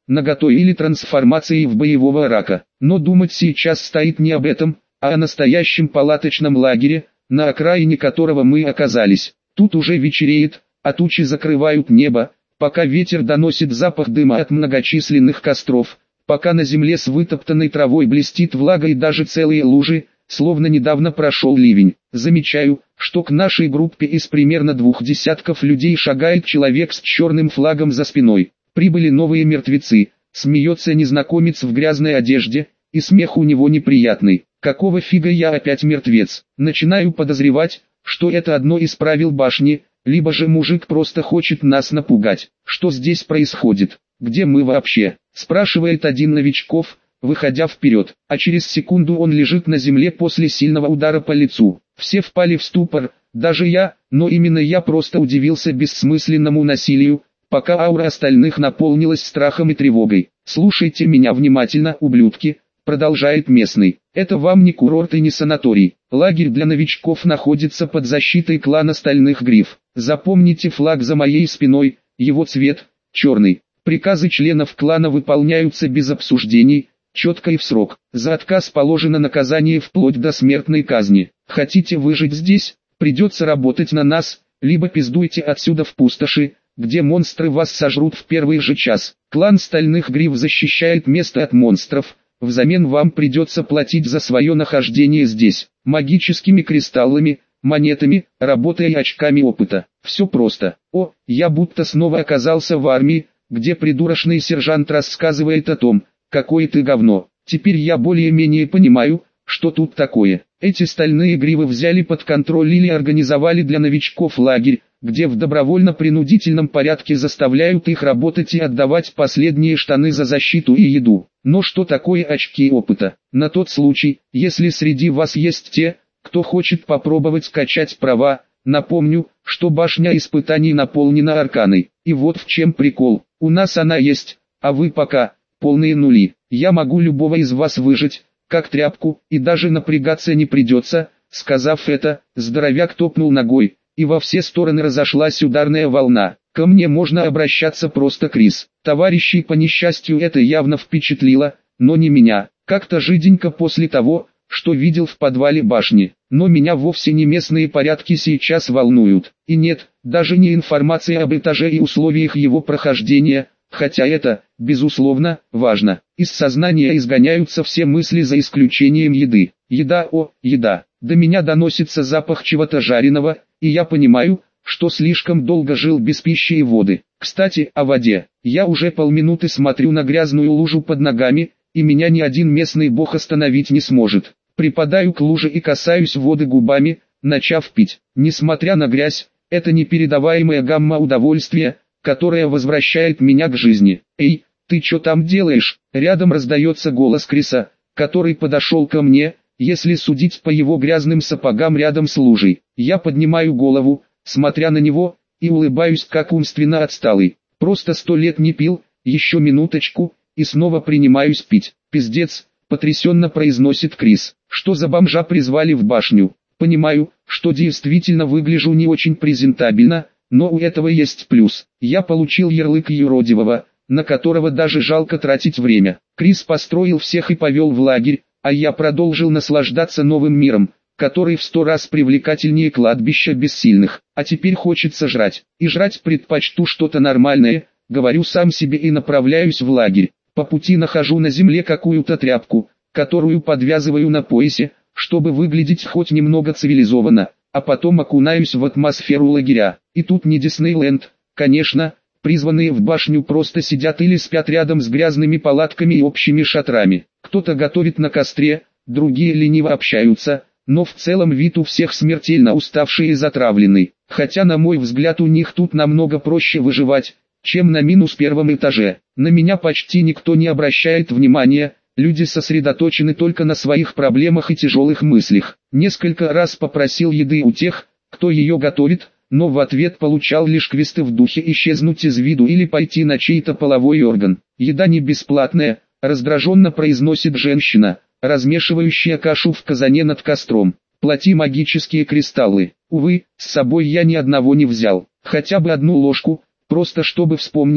наготой или трансформацией в боевого рака. Но думать сейчас стоит не об этом, а о настоящем палаточном лагере, на окраине которого мы оказались. Тут уже вечереет, а тучи закрывают небо, пока ветер доносит запах дыма от многочисленных костров, пока на земле с вытоптанной травой блестит влага и даже целые лужи, словно недавно прошел ливень. Замечаю, что к нашей группе из примерно 2 десятков людей шагает человек с черным флагом за спиной. Прибыли новые мертвецы, смеется незнакомец в грязной одежде, и смех у него неприятный. Какого фига я опять мертвец? Начинаю подозревать, что это одно из правил башни, либо же мужик просто хочет нас напугать. Что здесь происходит? Где мы вообще? Спрашивает один новичков, выходя вперед, а через секунду он лежит на земле после сильного удара по лицу. Все впали в ступор, даже я, но именно я просто удивился бессмысленному насилию, пока аура остальных наполнилась страхом и тревогой. «Слушайте меня внимательно, ублюдки», продолжает местный. «Это вам не курорт и не санаторий. Лагерь для новичков находится под защитой клана Стальных Гриф. Запомните флаг за моей спиной, его цвет – черный. Приказы членов клана выполняются без обсуждений, четко и в срок. За отказ положено наказание вплоть до смертной казни. Хотите выжить здесь, придется работать на нас, либо пиздуйте отсюда в пустоши, где монстры вас сожрут в первый же час. Клан Стальных Гриф защищает место от монстров, взамен вам придется платить за свое нахождение здесь, магическими кристаллами, монетами, работой и очками опыта. Все просто. О, я будто снова оказался в армии, где придурочный сержант рассказывает о том, какое ты говно. Теперь я более-менее понимаю, что тут такое. Эти Стальные Гривы взяли под контроль или организовали для новичков лагерь, где в добровольно-принудительном порядке заставляют их работать и отдавать последние штаны за защиту и еду. Но что такое очки опыта? На тот случай, если среди вас есть те, кто хочет попробовать скачать права, напомню, что башня испытаний наполнена арканой. И вот в чем прикол. У нас она есть, а вы пока полные нули. Я могу любого из вас выжить, как тряпку, и даже напрягаться не придется. Сказав это, здоровяк топнул ногой, и во все стороны разошлась ударная волна. Ко мне можно обращаться просто Крис. Товарищей по несчастью это явно впечатлило, но не меня. Как-то жиденько после того, что видел в подвале башни. Но меня вовсе не местные порядки сейчас волнуют. И нет, даже не информация об этаже и условиях его прохождения, хотя это, безусловно, важно. Из сознания изгоняются все мысли за исключением еды. Еда, о, еда. До меня доносится запах чего-то жареного, и я понимаю, что слишком долго жил без пищи и воды. Кстати, о воде. Я уже полминуты смотрю на грязную лужу под ногами, и меня ни один местный бог остановить не сможет. Припадаю к луже и касаюсь воды губами, начав пить. Несмотря на грязь, это непередаваемая гамма удовольствия, которая возвращает меня к жизни. «Эй, ты что там делаешь?» Рядом раздается голос Криса, который подошел ко мне, если судить по его грязным сапогам рядом с лужей. Я поднимаю голову, смотря на него, и улыбаюсь как умственно отсталый. Просто 100 лет не пил, еще минуточку, и снова принимаюсь пить. «Пиздец», потрясенно произносит Крис. «Что за бомжа призвали в башню?» Понимаю, что действительно выгляжу не очень презентабельно, но у этого есть плюс. Я получил ярлык юродивого, на которого даже жалко тратить время. Крис построил всех и повел в лагерь, а я продолжил наслаждаться новым миром, который в 100 раз привлекательнее кладбища бессильных. А теперь хочется жрать. И жрать предпочту что-то нормальное, говорю сам себе и направляюсь в лагерь. По пути нахожу на земле какую-то тряпку, которую подвязываю на поясе, чтобы выглядеть хоть немного цивилизованно, а потом окунаюсь в атмосферу лагеря. И тут не Диснейленд, конечно, призванные в башню просто сидят или спят рядом с грязными палатками и общими шатрами. Кто-то готовит на костре, другие лениво общаются, но в целом вид у всех смертельно уставший и затравленный. Хотя на мой взгляд у них тут намного проще выживать, чем на -1 этаже. На меня почти никто не обращает внимания, люди сосредоточены только на своих проблемах и тяжелых мыслях. Несколько раз попросил еды у тех, кто ее готовит, но в ответ получал лишь квесты в духе исчезнуть из виду или пойти на чей-то половой орган. «Еда не бесплатная», раздраженно произносит женщина, размешивающая кашу в казане над костром. «Плати магические кристаллы». Увы, с собой я ни одного не взял, хотя бы одну ложку, просто чтобы вспомнить,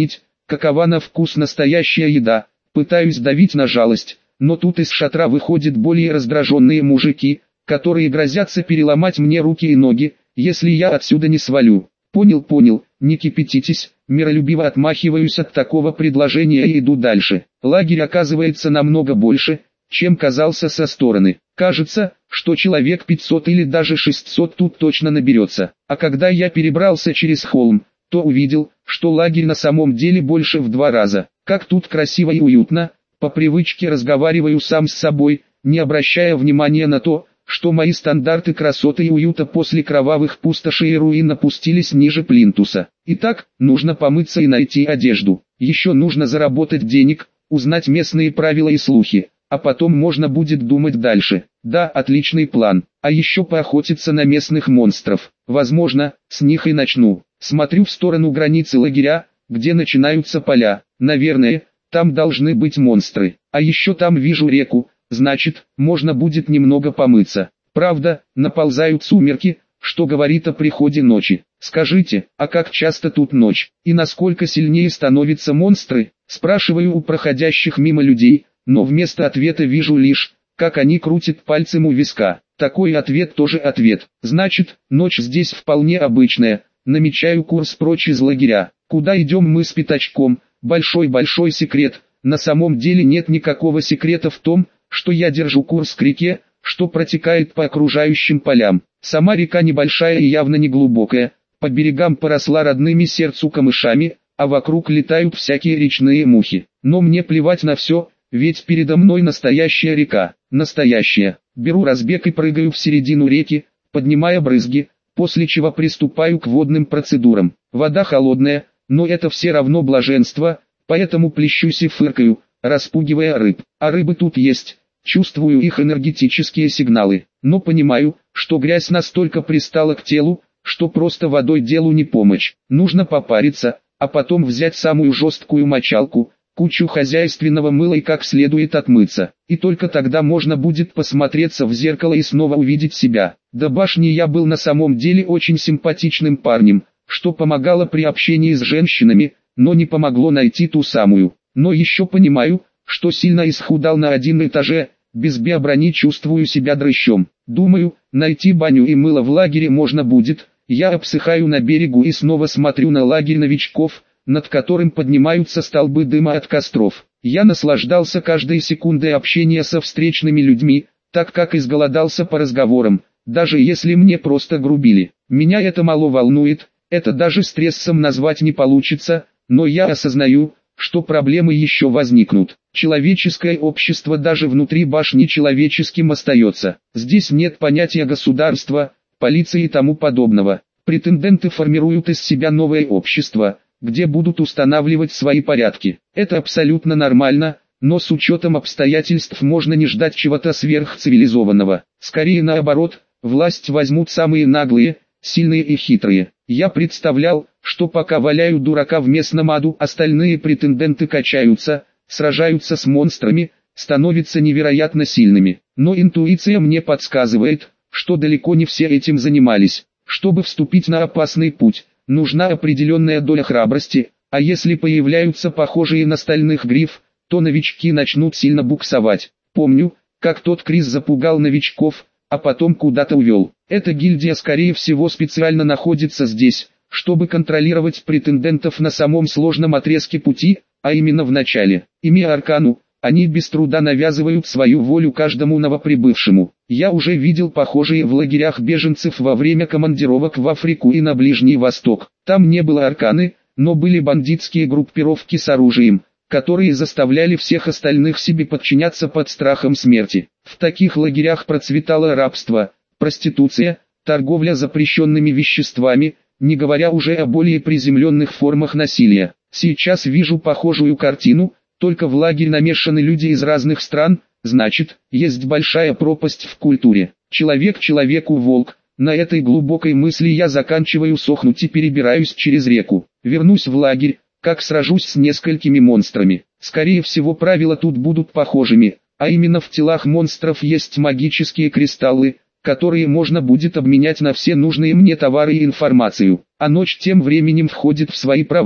какова на вкус настоящая еда. Пытаюсь давить на жалость, но тут из шатра выходят более раздраженные мужики, которые грозятся переломать мне руки и ноги, если я отсюда не свалю. Понял, не кипятитесь, миролюбиво отмахиваюсь от такого предложения и иду дальше. Лагерь оказывается намного больше, чем казался со стороны. Кажется, что человек 500 или даже 600 тут точно наберется. А когда я перебрался через холм, то увидел, что лагерь на самом деле больше в 2 раза. Как тут красиво и уютно, по привычке разговариваю сам с собой, не обращая внимания на то, что мои стандарты красоты и уюта после кровавых пустошей и руин опустились ниже плинтуса. Итак, нужно помыться и найти одежду. Еще нужно заработать денег, узнать местные правила и слухи, а потом можно будет думать дальше. Да, отличный план. А еще поохотиться на местных монстров. Возможно, с них и начну. Смотрю в сторону границы лагеря, где начинаются поля. Наверное, там должны быть монстры. А еще там вижу реку. Значит, можно будет немного помыться. Правда, наползают сумерки, что говорит о приходе ночи. Скажите, а как часто тут ночь? И насколько сильнее становятся монстры? Спрашиваю у проходящих мимо людей, но вместо ответа вижу лишь, как они крутят пальцем у виска. Такой ответ тоже ответ. Значит, ночь здесь вполне обычная. Намечаю курс прочь из лагеря. Куда идем мы с пятачком? Большой секрет. На самом деле нет никакого секрета в том, что я держу курс к реке, что протекает по окружающим полям. Сама река небольшая и явно не глубокая, по берегам поросла родными сердцу камышами, а вокруг летают всякие речные мухи. Но мне плевать на все, ведь передо мной настоящая река. Настоящая. Беру разбег и прыгаю в середину реки, поднимая брызги, после чего приступаю к водным процедурам. Вода холодная, но это все равно блаженство, поэтому плещусь и фыркаю, распугивая рыб. А рыбы тут есть. Чувствую их энергетические сигналы, но понимаю, что грязь настолько пристала к телу, что просто водой делу не помочь. Нужно попариться, а потом взять самую жесткую мочалку, кучу хозяйственного мыла и как следует отмыться. И только тогда можно будет посмотреться в зеркало и снова увидеть себя. До башни я был на самом деле очень симпатичным парнем, что помогало при общении с женщинами, но не помогло найти ту самую. Но еще понимаю, что сильно исхудал на 1 этаже, без биоброни чувствую себя дрыщом. Думаю, найти баню и мыло в лагере можно будет. Я обсыхаю на берегу и снова смотрю на лагерь новичков, над которым поднимаются столбы дыма от костров. Я наслаждался каждой секундой общения со встречными людьми, так как изголодался по разговорам, даже если мне просто грубили. Меня это мало волнует, это даже стрессом назвать не получится, но я осознаю, что проблемы еще возникнут. Человеческое общество даже внутри башни человеческим остается. Здесь нет понятия государства, полиции и тому подобного. Претенденты формируют из себя новое общество, где будут устанавливать свои порядки. Это абсолютно нормально, но с учетом обстоятельств можно не ждать чего-то сверхцивилизованного. Скорее наоборот, власть возьмут самые наглые, сильные и хитрые. Я представлял, что пока валяю дурака в местном аду, остальные претенденты качаются, сражаются с монстрами, становятся невероятно сильными. Но интуиция мне подсказывает, что далеко не все этим занимались. Чтобы вступить на опасный путь, нужна определенная доля храбрости, а если появляются похожие на стальных гриф, то новички начнут сильно буксовать. Помню, как тот Крис запугал новичков, а потом куда-то увел. Эта гильдия скорее всего специально находится здесь, чтобы контролировать претендентов на самом сложном отрезке пути, а именно в начале. Имея аркану, они без труда навязывают свою волю каждому новоприбывшему. Я уже видел похожие в лагерях беженцев во время командировок в Африку и на Ближний Восток. Там не было арканы, но были бандитские группировки с оружием, которые заставляли всех остальных себе подчиняться под страхом смерти. В таких лагерях процветало рабство, проституция, торговля запрещенными веществами, не говоря уже о более приземленных формах насилия. Сейчас вижу похожую картину, только в лагерь намешаны люди из разных стран, значит, есть большая пропасть в культуре. Человек человеку волк. На этой глубокой мысли я заканчиваю сохнуть и перебираюсь через реку. Вернусь в лагерь, как сражусь с несколькими монстрами. Скорее всего правила тут будут похожими, а именно в телах монстров есть магические кристаллы, которые можно будет обменять на все нужные мне товары и информацию. А ночь тем временем входит в свои права.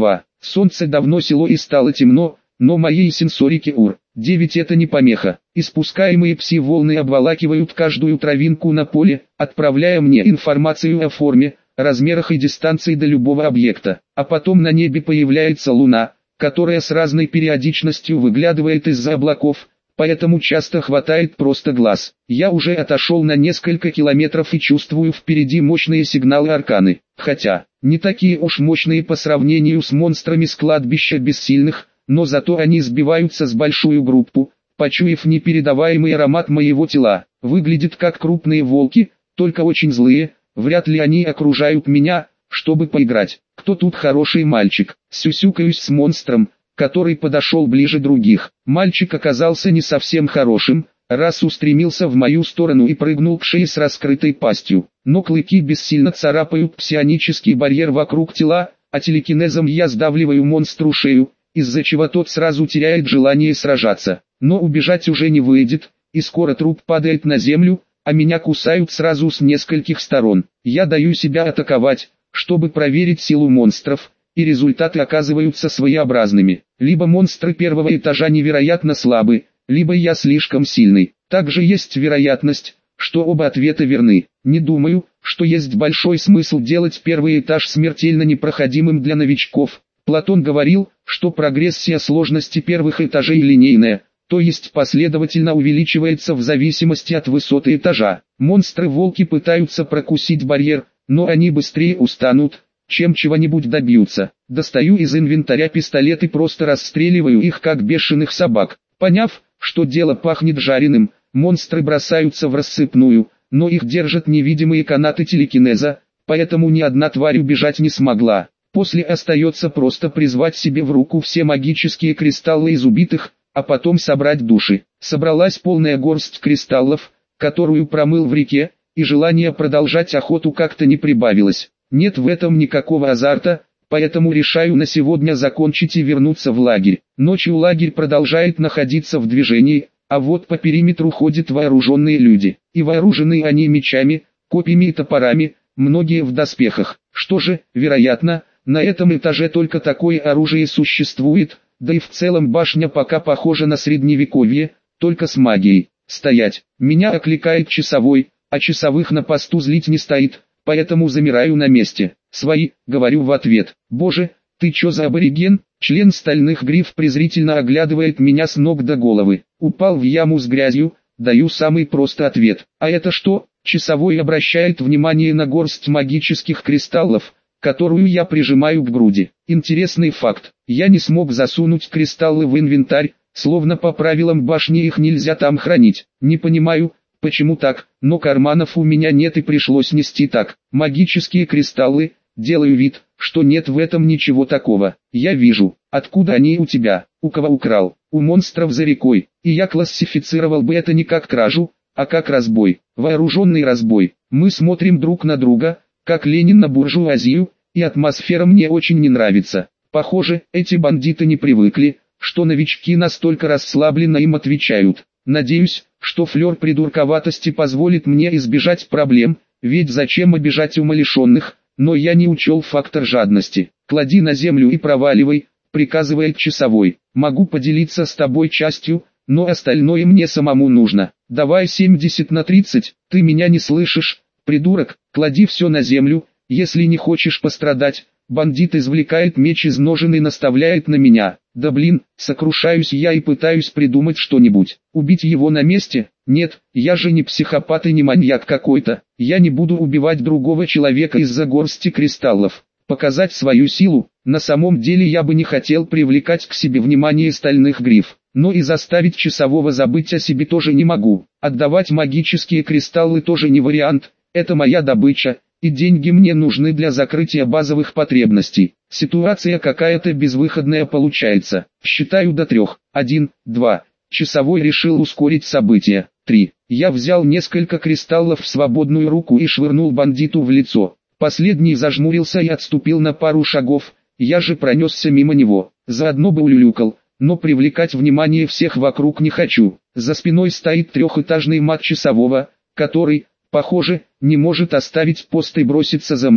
Солнце давно село и стало темно, но моей сенсорике УР-9 это не помеха. Испускаемые пси-волны обволакивают каждую травинку на поле, отправляя мне информацию о форме, размерах и дистанции до любого объекта. А потом на небе появляется луна, которая с разной периодичностью выглядывает из-за облаков, поэтому часто хватает просто глаз. Я уже отошел на несколько километров и чувствую впереди мощные сигналы арканы. Хотя, не такие уж мощные по сравнению с монстрами с кладбища бессильных, но зато они сбиваются с большую группу, почуяв непередаваемый аромат моего тела. Выглядят как крупные волки, только очень злые, вряд ли они окружают меня, чтобы поиграть. Кто тут хороший мальчик? Сюсюкаюсь с монстром, который подошел ближе других. Мальчик оказался не совсем хорошим, раз устремился в мою сторону и прыгнул к шее с раскрытой пастью. Но клыки бессильно царапают псионический барьер вокруг тела, а телекинезом я сдавливаю монстру шею, из-за чего тот сразу теряет желание сражаться. Но убежать уже не выйдет, и скоро труп падает на землю, а меня кусают сразу с нескольких сторон. Я даю себя атаковать, чтобы проверить силу монстров, и результаты оказываются своеобразными. Либо монстры первого этажа невероятно слабы, либо я слишком сильный. Также есть вероятность, что оба ответа верны. Не думаю, что есть большой смысл делать первый этаж смертельно непроходимым для новичков. Платон говорил, что прогрессия сложности первых этажей линейная, то есть последовательно увеличивается в зависимости от высоты этажа. Монстры-волки пытаются прокусить барьер, но они быстрее устанут, чем чего-нибудь добьются. Достаю из инвентаря пистолет и просто расстреливаю их как бешеных собак. Поняв, что дело пахнет жареным, монстры бросаются в рассыпную, но их держат невидимые канаты телекинеза, поэтому ни одна тварь убежать не смогла. После остается просто призвать себе в руку все магические кристаллы из убитых, а потом собрать души. Собралась полная горсть кристаллов, которую промыл в реке, и желание продолжать охоту как-то не прибавилось. Нет в этом никакого азарта, поэтому решаю на сегодня закончить и вернуться в лагерь. Ночью лагерь продолжает находиться в движении, а вот по периметру ходят вооруженные люди. И вооружены они мечами, копьями и топорами, многие в доспехах. Что же, вероятно, на этом этаже только такое оружие существует, да и в целом башня пока похожа на средневековье, только с магией. Стоять. Меня окликает часовой, а часовых на посту злить не стоит, поэтому замираю на месте. «Свои», говорю в ответ. «Боже, ты чё за абориген?» Член стальных гриф презрительно оглядывает меня с ног до головы. «Упал в яму с грязью», даю самый простой ответ. «А это что?» Часовой обращает внимание на горсть магических кристаллов, которую я прижимаю к груди. Интересный факт. Я не смог засунуть кристаллы в инвентарь, словно по правилам башни их нельзя там хранить. Не понимаю, почему так, но карманов у меня нет и пришлось нести так. Магические кристаллы, делаю вид, что нет в этом ничего такого. Я вижу, откуда они у тебя, у кого украл, у монстров за рекой. И я классифицировал бы это не как кражу, а как разбой, вооруженный разбой. Мы смотрим друг на друга, как Ленин на буржуазию, и атмосфера мне очень не нравится. Похоже, эти бандиты не привыкли, что новички настолько расслабленно им отвечают. Надеюсь, что флёр придурковатости позволит мне избежать проблем, ведь зачем обижать умалишенных, но я не учел фактор жадности. «Клади на землю и проваливай», приказывает часовой. «Могу поделиться с тобой частью, но остальное мне самому нужно. Давай 70/30, ты меня не слышишь, придурок, клади все на землю, если не хочешь пострадать». Бандит извлекает меч из ножен и наставляет на меня. Да блин, сокрушаюсь я и пытаюсь придумать что-нибудь. Убить его на месте? Нет, я же не психопат и не маньяк какой-то. Я не буду убивать другого человека из-за горсти кристаллов. Показать свою силу, на самом деле я бы не хотел привлекать к себе внимание стальных гриф. Но и заставить часового забыть о себе тоже не могу. Отдавать магические кристаллы тоже не вариант, это моя добыча. И деньги мне нужны для закрытия базовых потребностей. Ситуация какая-то безвыходная получается. Считаю до 3. 1, 2. Часовой решил ускорить события. 3. Я взял несколько кристаллов в свободную руку и швырнул бандиту в лицо. Последний зажмурился и отступил на пару шагов. Я же пронесся мимо него. Заодно бы улюлюкал, но привлекать внимание всех вокруг не хочу. За спиной стоит трехэтажный маг часового, который, похоже, не может оставить пост и броситься за мной.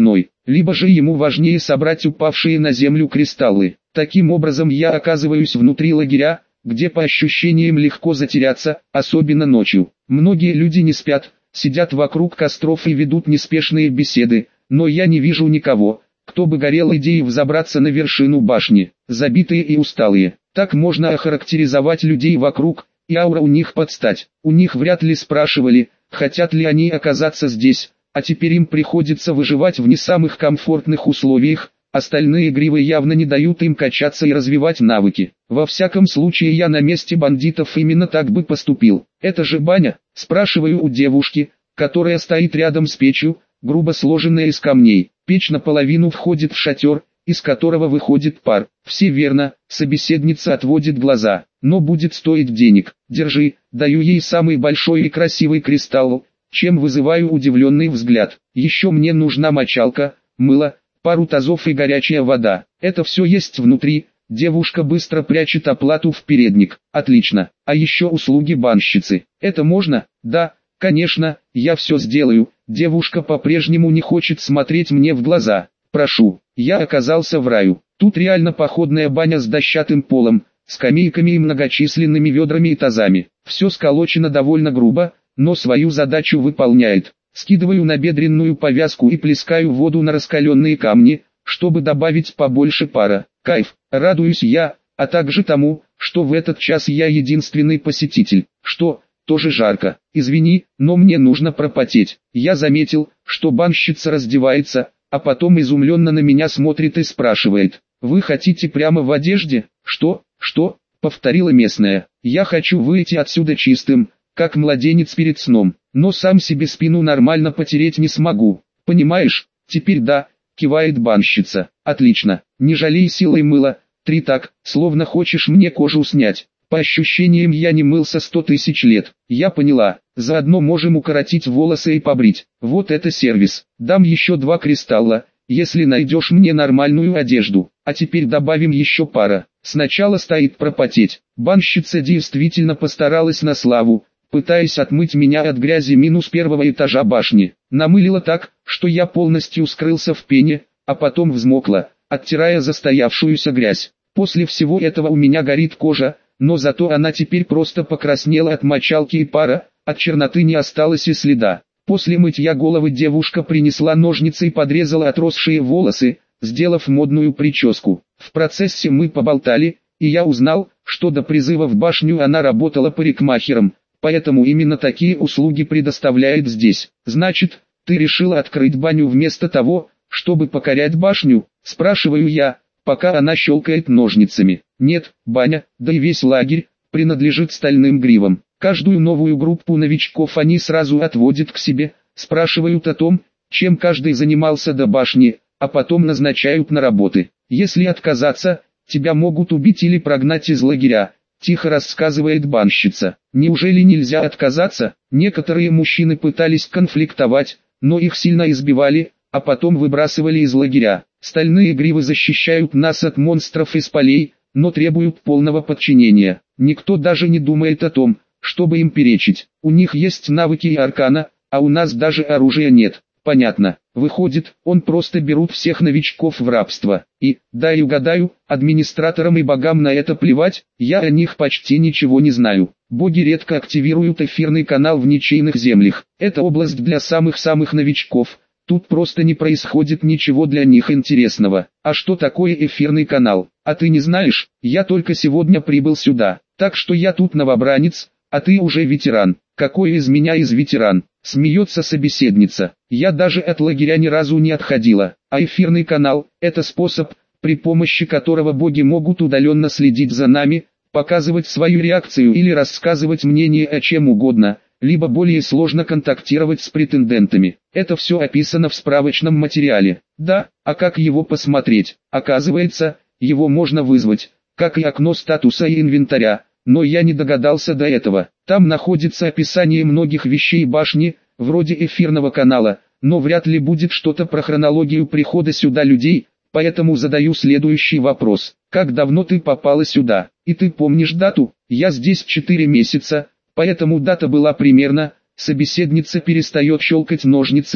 либо же ему важнее собрать упавшие на землю кристаллы. Таким образом я оказываюсь внутри лагеря, где по ощущениям легко затеряться, особенно ночью. Многие люди не спят, сидят вокруг костров и ведут неспешные беседы, но я не вижу никого, кто бы горел идеей взобраться на вершину башни. Забитые и усталые. Так можно охарактеризовать людей вокруг, и аура у них под стать. У них вряд ли спрашивали, хотят ли они оказаться здесь, а теперь им приходится выживать в не самых комфортных условиях. Остальные гривы явно не дают им качаться и развивать навыки. Во всяком случае я на месте бандитов именно так бы поступил. Это же баня? Спрашиваю у девушки, которая стоит рядом с печью, грубо сложенная из камней. Печь наполовину входит в шатер, из которого выходит пар. Все верно, собеседница отводит глаза, но будет стоить денег. Держи, даю ей самый большой и красивый кристалл, чем вызываю удивленный взгляд. Еще мне нужна мочалка, мыло, пару тазов и горячая вода. Это все есть внутри. Девушка быстро прячет оплату в передник. Отлично. А еще услуги банщицы. Это можно? Да, конечно, я все сделаю. Девушка по-прежнему не хочет смотреть мне в глаза. Прошу. Я оказался в раю. Тут реально походная баня с дощатым полом, скамейками и многочисленными ведрами и тазами. Все сколочено довольно грубо, но свою задачу выполняет. Скидываю набедренную повязку и плескаю воду на раскаленные камни, чтобы добавить побольше пара. Кайф, радуюсь я, а также тому, что в этот час я единственный посетитель. Что, тоже жарко. Извини, но мне нужно пропотеть. Я заметил, что банщица раздевается, а потом изумленно на меня смотрит и спрашивает: «Вы хотите прямо в одежде?» «Что?» повторила местная. «Я хочу выйти отсюда чистым, как младенец перед сном, но сам себе спину нормально потереть не смогу. Понимаешь? Теперь да», кивает банщица. «Отлично, не жалей силой мыла, три так, словно хочешь мне кожу снять. По ощущениям я не мылся 100 000 лет». «Я поняла, заодно можем укоротить волосы и побрить. Вот это сервис. Дам еще 2 кристалла, если найдешь мне нормальную одежду. А теперь добавим еще пара. Сначала стоит пропотеть». Банщица действительно постаралась на славу, пытаясь отмыть меня от грязи минус первого этажа башни. Намылила так, что я полностью скрылся в пене, а потом взмокла, оттирая застоявшуюся грязь. После всего этого у меня горит кожа, но зато она теперь просто покраснела от мочалки и пара, от черноты не осталось и следа. После мытья головы девушка принесла ножницы и подрезала отросшие волосы, сделав модную прическу. В процессе мы поболтали, и я узнал, что до призыва в башню она работала парикмахером, поэтому именно такие услуги предоставляет здесь. «Значит, ты решила открыть баню вместо того, чтобы покорять башню?» – спрашиваю я, пока она щелкает ножницами. «Нет, баня, да и весь лагерь, принадлежит стальным гривам. Каждую новую группу новичков они сразу отводят к себе, спрашивают о том, чем каждый занимался до башни, а потом назначают на работы. Если отказаться, тебя могут убить или прогнать из лагеря», тихо рассказывает банщица. «Неужели нельзя отказаться?» Некоторые мужчины пытались конфликтовать, но их сильно избивали, а потом выбрасывали из лагеря. Стальные гривы защищают нас от монстров из полей, но требуют полного подчинения. Никто даже не думает о том, чтобы им перечить. У них есть навыки и аркана, а у нас даже оружия нет. Понятно. Выходит, он просто берут всех новичков в рабство. И, дай угадаю, администраторам и богам на это плевать, я о них почти ничего не знаю. Боги редко активируют эфирный канал в ничейных землях. Это область для самых-самых новичков. Тут просто не происходит ничего для них интересного. А что такое эфирный канал? А ты не знаешь? Я только сегодня прибыл сюда, так что я тут новобранец, а ты уже ветеран. Какой из меня ветеран? Смеется собеседница. Я даже от лагеря ни разу не отходила. А эфирный канал – это способ, при помощи которого боги могут удаленно следить за нами, показывать свою реакцию или рассказывать мнение о чем угодно, либо более сложно контактировать с претендентами. Это все описано в справочном материале. Да, а как его посмотреть? Оказывается, его можно вызвать, как и окно статуса и инвентаря. Но я не догадался до этого. Там находится описание многих вещей башни, вроде эфирного канала, но вряд ли будет что-то про хронологию прихода сюда людей, поэтому задаю следующий вопрос. Как давно ты попала сюда? И ты помнишь дату? Я здесь 4 месяца, поэтому дата была примерно. Собеседница перестает щелкать ножницами,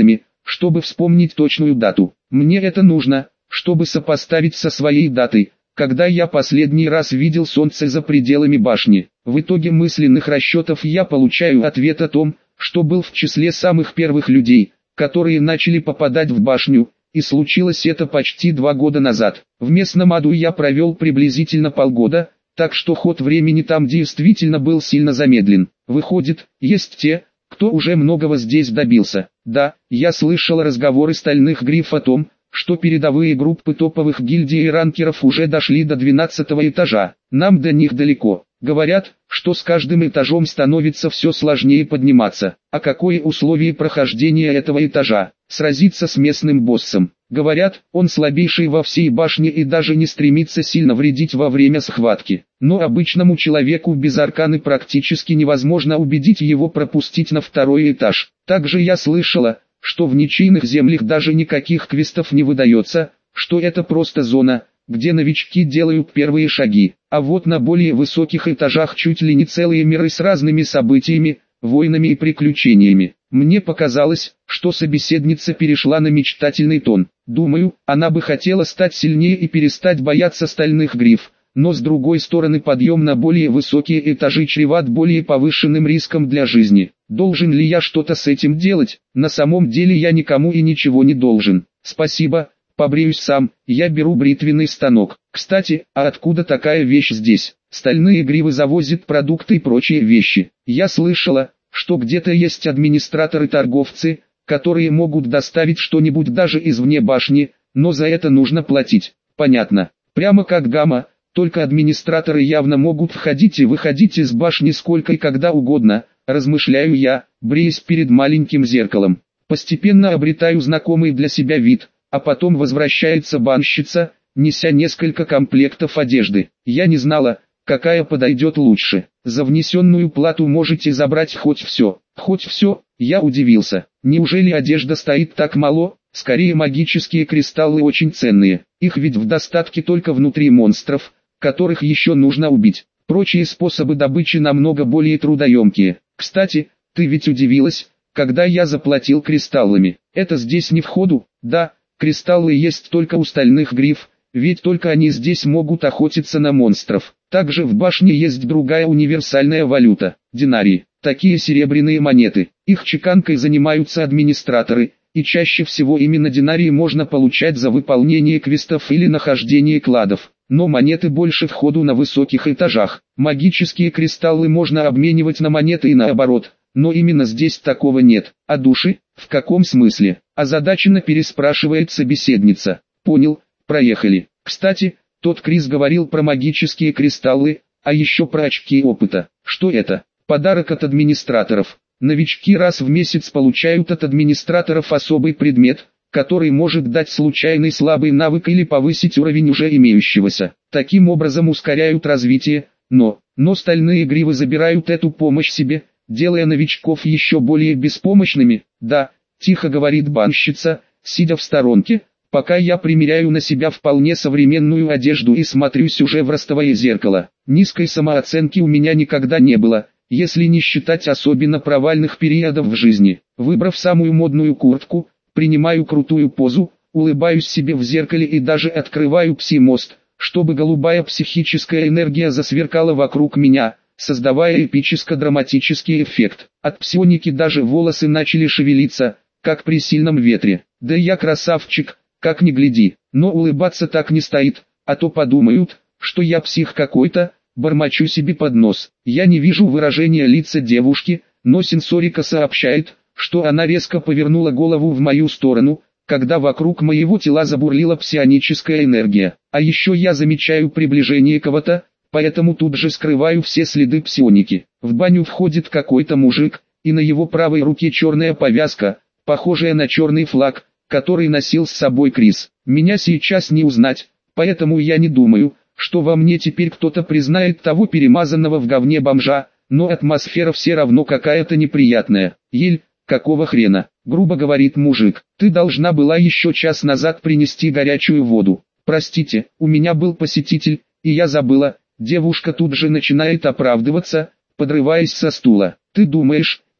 чтобы вспомнить точную дату. Мне это нужно, чтобы сопоставить со своей датой, когда я последний раз видел солнце за пределами башни. В итоге мысленных расчетов я получаю ответ о том, что был в числе самых первых людей, которые начали попадать в башню, и случилось это почти 2 года назад. В местном аду я провел приблизительно полгода, так что ход времени там действительно был сильно замедлен. Выходит, есть те, кто уже многого здесь добился. Да, я слышал разговоры стальных гриф о том, что передовые группы топовых гильдий и ранкеров уже дошли до 12-го этажа. Нам до них далеко. Говорят, что с каждым этажом становится все сложнее подниматься. А какое условие прохождения этого этажа? Сразиться с местным боссом. Говорят, он слабейший во всей башне и даже не стремится сильно вредить во время схватки. Но обычному человеку без арканы практически невозможно убедить его пропустить на 2-й этаж. Также я слышала, что в ничейных землях даже никаких квестов не выдается, что это просто зона, где новички делают первые шаги. А вот на более высоких этажах чуть ли не целые миры с разными событиями, войнами и приключениями. Мне показалось, что собеседница перешла на мечтательный тон. Думаю, она бы хотела стать сильнее и перестать бояться стальных гриф. Но с другой стороны подъем на более высокие этажи чреват более повышенным риском для жизни. Должен ли я что-то с этим делать? На самом деле я никому и ничего не должен. Спасибо, побреюсь сам, я беру бритвенный станок. Кстати, а откуда такая вещь здесь? Стальные гривы завозят продукты и прочие вещи. Я слышала, что где-то есть администраторы-торговцы, которые могут доставить что-нибудь даже извне башни, но за это нужно платить. Понятно. Прямо как Гамма. Только администраторы явно могут входить и выходить из башни сколько и когда угодно, размышляю я, бреясь перед маленьким зеркалом. Постепенно обретаю знакомый для себя вид, а потом возвращается банщица, неся несколько комплектов одежды. Я не знала, какая подойдет лучше. За внесенную плату можете забрать хоть все. Хоть все, я удивился. Неужели одежда стоит так мало? Скорее магические кристаллы очень ценные. Их ведь в достатке только внутри монстров, которых еще нужно убить. Прочие способы добычи намного более трудоемкие. Кстати, ты ведь удивилась, когда я заплатил кристаллами. Это здесь не в ходу? Да, кристаллы есть только у стальных гриф, ведь только они здесь могут охотиться на монстров. Также в башне есть другая универсальная валюта – динарии. Такие серебряные монеты. Их чеканкой занимаются администраторы, и чаще всего именно динарии можно получать за выполнение квестов или нахождение кладов. Но монеты больше в ходу на высоких этажах. Магические кристаллы можно обменивать на монеты и наоборот, но именно здесь такого нет. А души? В каком смысле? Озадаченно переспрашивает собеседница. Понял, проехали. Кстати, тот Крис говорил про магические кристаллы, а еще про очки опыта. Что это? Подарок от администраторов. Новички раз в месяц получают от администраторов особый предмет, который может дать случайный слабый навык или повысить уровень уже имеющегося. Таким образом ускоряют развитие, но стальные гривы забирают эту помощь себе, делая новичков еще более беспомощными. Да, тихо говорит банщица, сидя в сторонке, пока я примеряю на себя вполне современную одежду и смотрюсь уже в ростовое зеркало. Низкой самооценки у меня никогда не было, если не считать особенно провальных периодов в жизни. Выбрав самую модную куртку, принимаю крутую позу, улыбаюсь себе в зеркале и даже открываю пси-мост, чтобы голубая психическая энергия засверкала вокруг меня, создавая эпическо-драматический эффект. От псионики даже волосы начали шевелиться, как при сильном ветре. Да я красавчик, как ни гляди, но улыбаться так не стоит, а то подумают, что я псих какой-то, бормочу себе под нос. Я не вижу выражения лица девушки, но сенсорика сообщает, что она резко повернула голову в мою сторону, когда вокруг моего тела забурлила псионическая энергия. А еще я замечаю приближение кого-то, поэтому тут же скрываю все следы псионики. В баню входит какой-то мужик, и на его правой руке черная повязка, похожая на черный флаг, который носил с собой Крис. Меня сейчас не узнать, поэтому я не думаю, что во мне теперь кто-то признает того перемазанного в говне бомжа, но атмосфера все равно какая-то неприятная. Ель, какого хрена, грубо говорит мужик, ты должна была еще час назад принести горячую воду. Простите, у меня был посетитель, и я забыла. Девушка тут же начинает оправдываться, подрываясь со стула. Ты думаешь,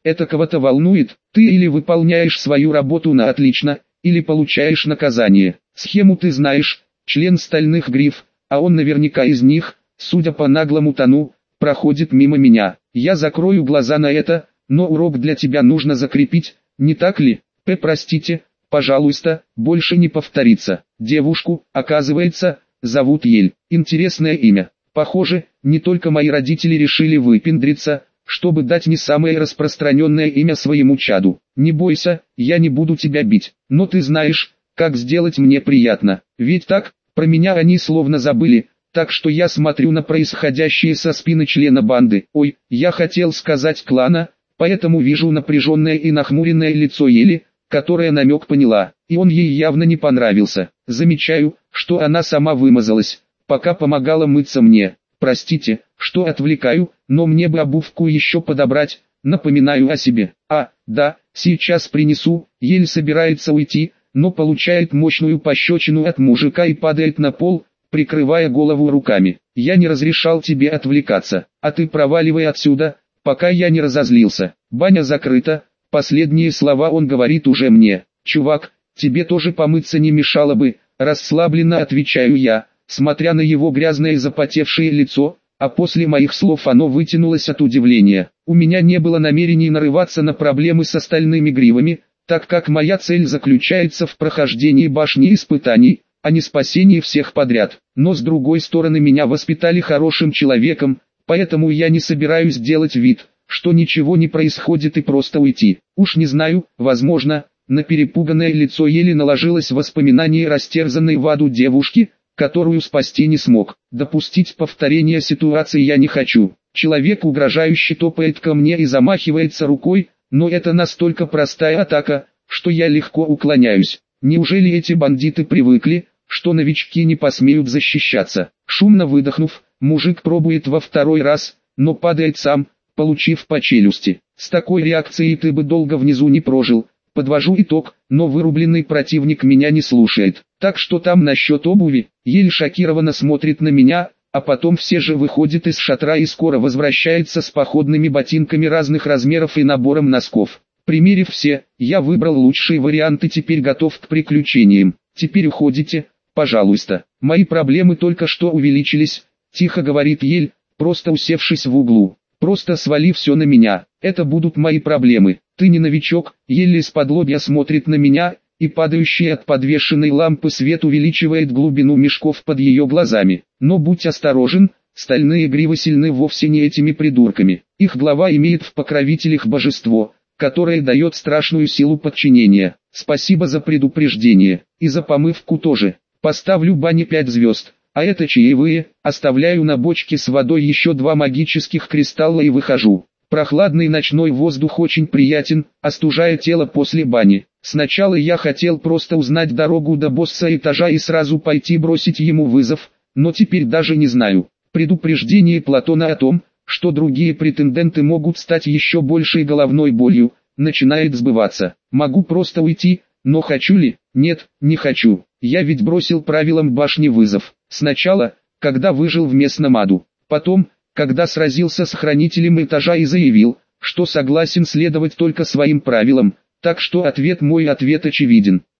Это кого-то волнует? Ты или выполняешь свою работу на отлично, или получаешь наказание. Схему ты знаешь, член Стальных Гриф, а он наверняка из них, судя по наглому тону, проходит мимо меня. Я закрою глаза на это, но урок для тебя нужно закрепить, не так ли? Простите, пожалуйста, больше не повторится. Девушку, оказывается, зовут Ель. Интересное имя. Похоже, не только мои родители решили выпендриться, чтобы дать не самое распространенное имя своему чаду. Не бойся, я не буду тебя бить, но ты знаешь, как сделать мне приятно. Ведь так, про меня они словно забыли, так что я смотрю на происходящее со спины члена банды. Ой, я хотел сказать клана, поэтому вижу напряженное и нахмуренное лицо Ели, которая намек поняла, и он ей явно не понравился. Замечаю, что она сама вымазалась, пока помогала мыться мне. Простите, что отвлекаю, но мне бы обувку еще подобрать, напоминаю о себе. Да, сейчас принесу. Еле собирается уйти, но получает мощную пощечину от мужика и падает на пол, прикрывая голову руками. Я не разрешал тебе отвлекаться, а ты проваливай отсюда, пока я не разозлился. Баня закрыта, последние слова он говорит уже мне. Чувак, тебе тоже помыться не мешало бы, расслабленно отвечаю я, смотря на его грязное запотевшее лицо, а после моих слов оно вытянулось от удивления. У меня не было намерений нарываться на проблемы с остальными гривами, так как моя цель заключается в прохождении башни испытаний, а не спасении всех подряд. Но с другой стороны меня воспитали хорошим человеком, поэтому я не собираюсь делать вид, что ничего не происходит и просто уйти. Уж не знаю, возможно, на перепуганное лицо еле наложилось воспоминание растерзанной в аду девушки, которую спасти не смог. Допустить повторения ситуации я не хочу. Человек угрожающе топает ко мне и замахивается рукой, но это настолько простая атака, что я легко уклоняюсь. Неужели эти бандиты привыкли, что новички не посмеют защищаться? Шумно выдохнув, мужик пробует во второй раз, но падает сам, получив по челюсти. С такой реакцией ты бы долго внизу не прожил. Подвожу итог, но вырубленный противник меня не слушает. Так что там насчет обуви? Еле шокированно смотрит на меня, а потом все же выходит из шатра и скоро возвращается с походными ботинками разных размеров и набором носков. Примерив все, я выбрал лучшие варианты, теперь готов к приключениям. Теперь уходите, пожалуйста. Мои проблемы только что увеличились, тихо говорит Ель, просто усевшись в углу. Просто свали все на меня, это будут мои проблемы. Ты не новичок, еле из-под-лобья смотрит на меня, и падающий от подвешенной лампы свет увеличивает глубину мешков под ее глазами. Но будь осторожен, Стальные Гривы сильны вовсе не этими придурками. Их глава имеет в покровителях божество, которое дает страшную силу подчинения. Спасибо за предупреждение, и за помывку тоже. Поставлю бане 5 звезд. А это чаевые, оставляю на бочке с водой еще 2 магических кристалла и выхожу. Прохладный ночной воздух очень приятен, остужая тело после бани. Сначала я хотел просто узнать дорогу до босса этажа и сразу пойти бросить ему вызов, но теперь даже не знаю. Предупреждение Платона о том, что другие претенденты могут стать еще большей головной болью, начинает сбываться. Могу просто уйти, но хочу ли? Нет, не хочу. Я ведь бросил правилам башни вызов. Сначала, когда выжил в местном аду. Потом, когда сразился с хранителем этажа и заявил, что согласен следовать только своим правилам. Так что ответ очевиден.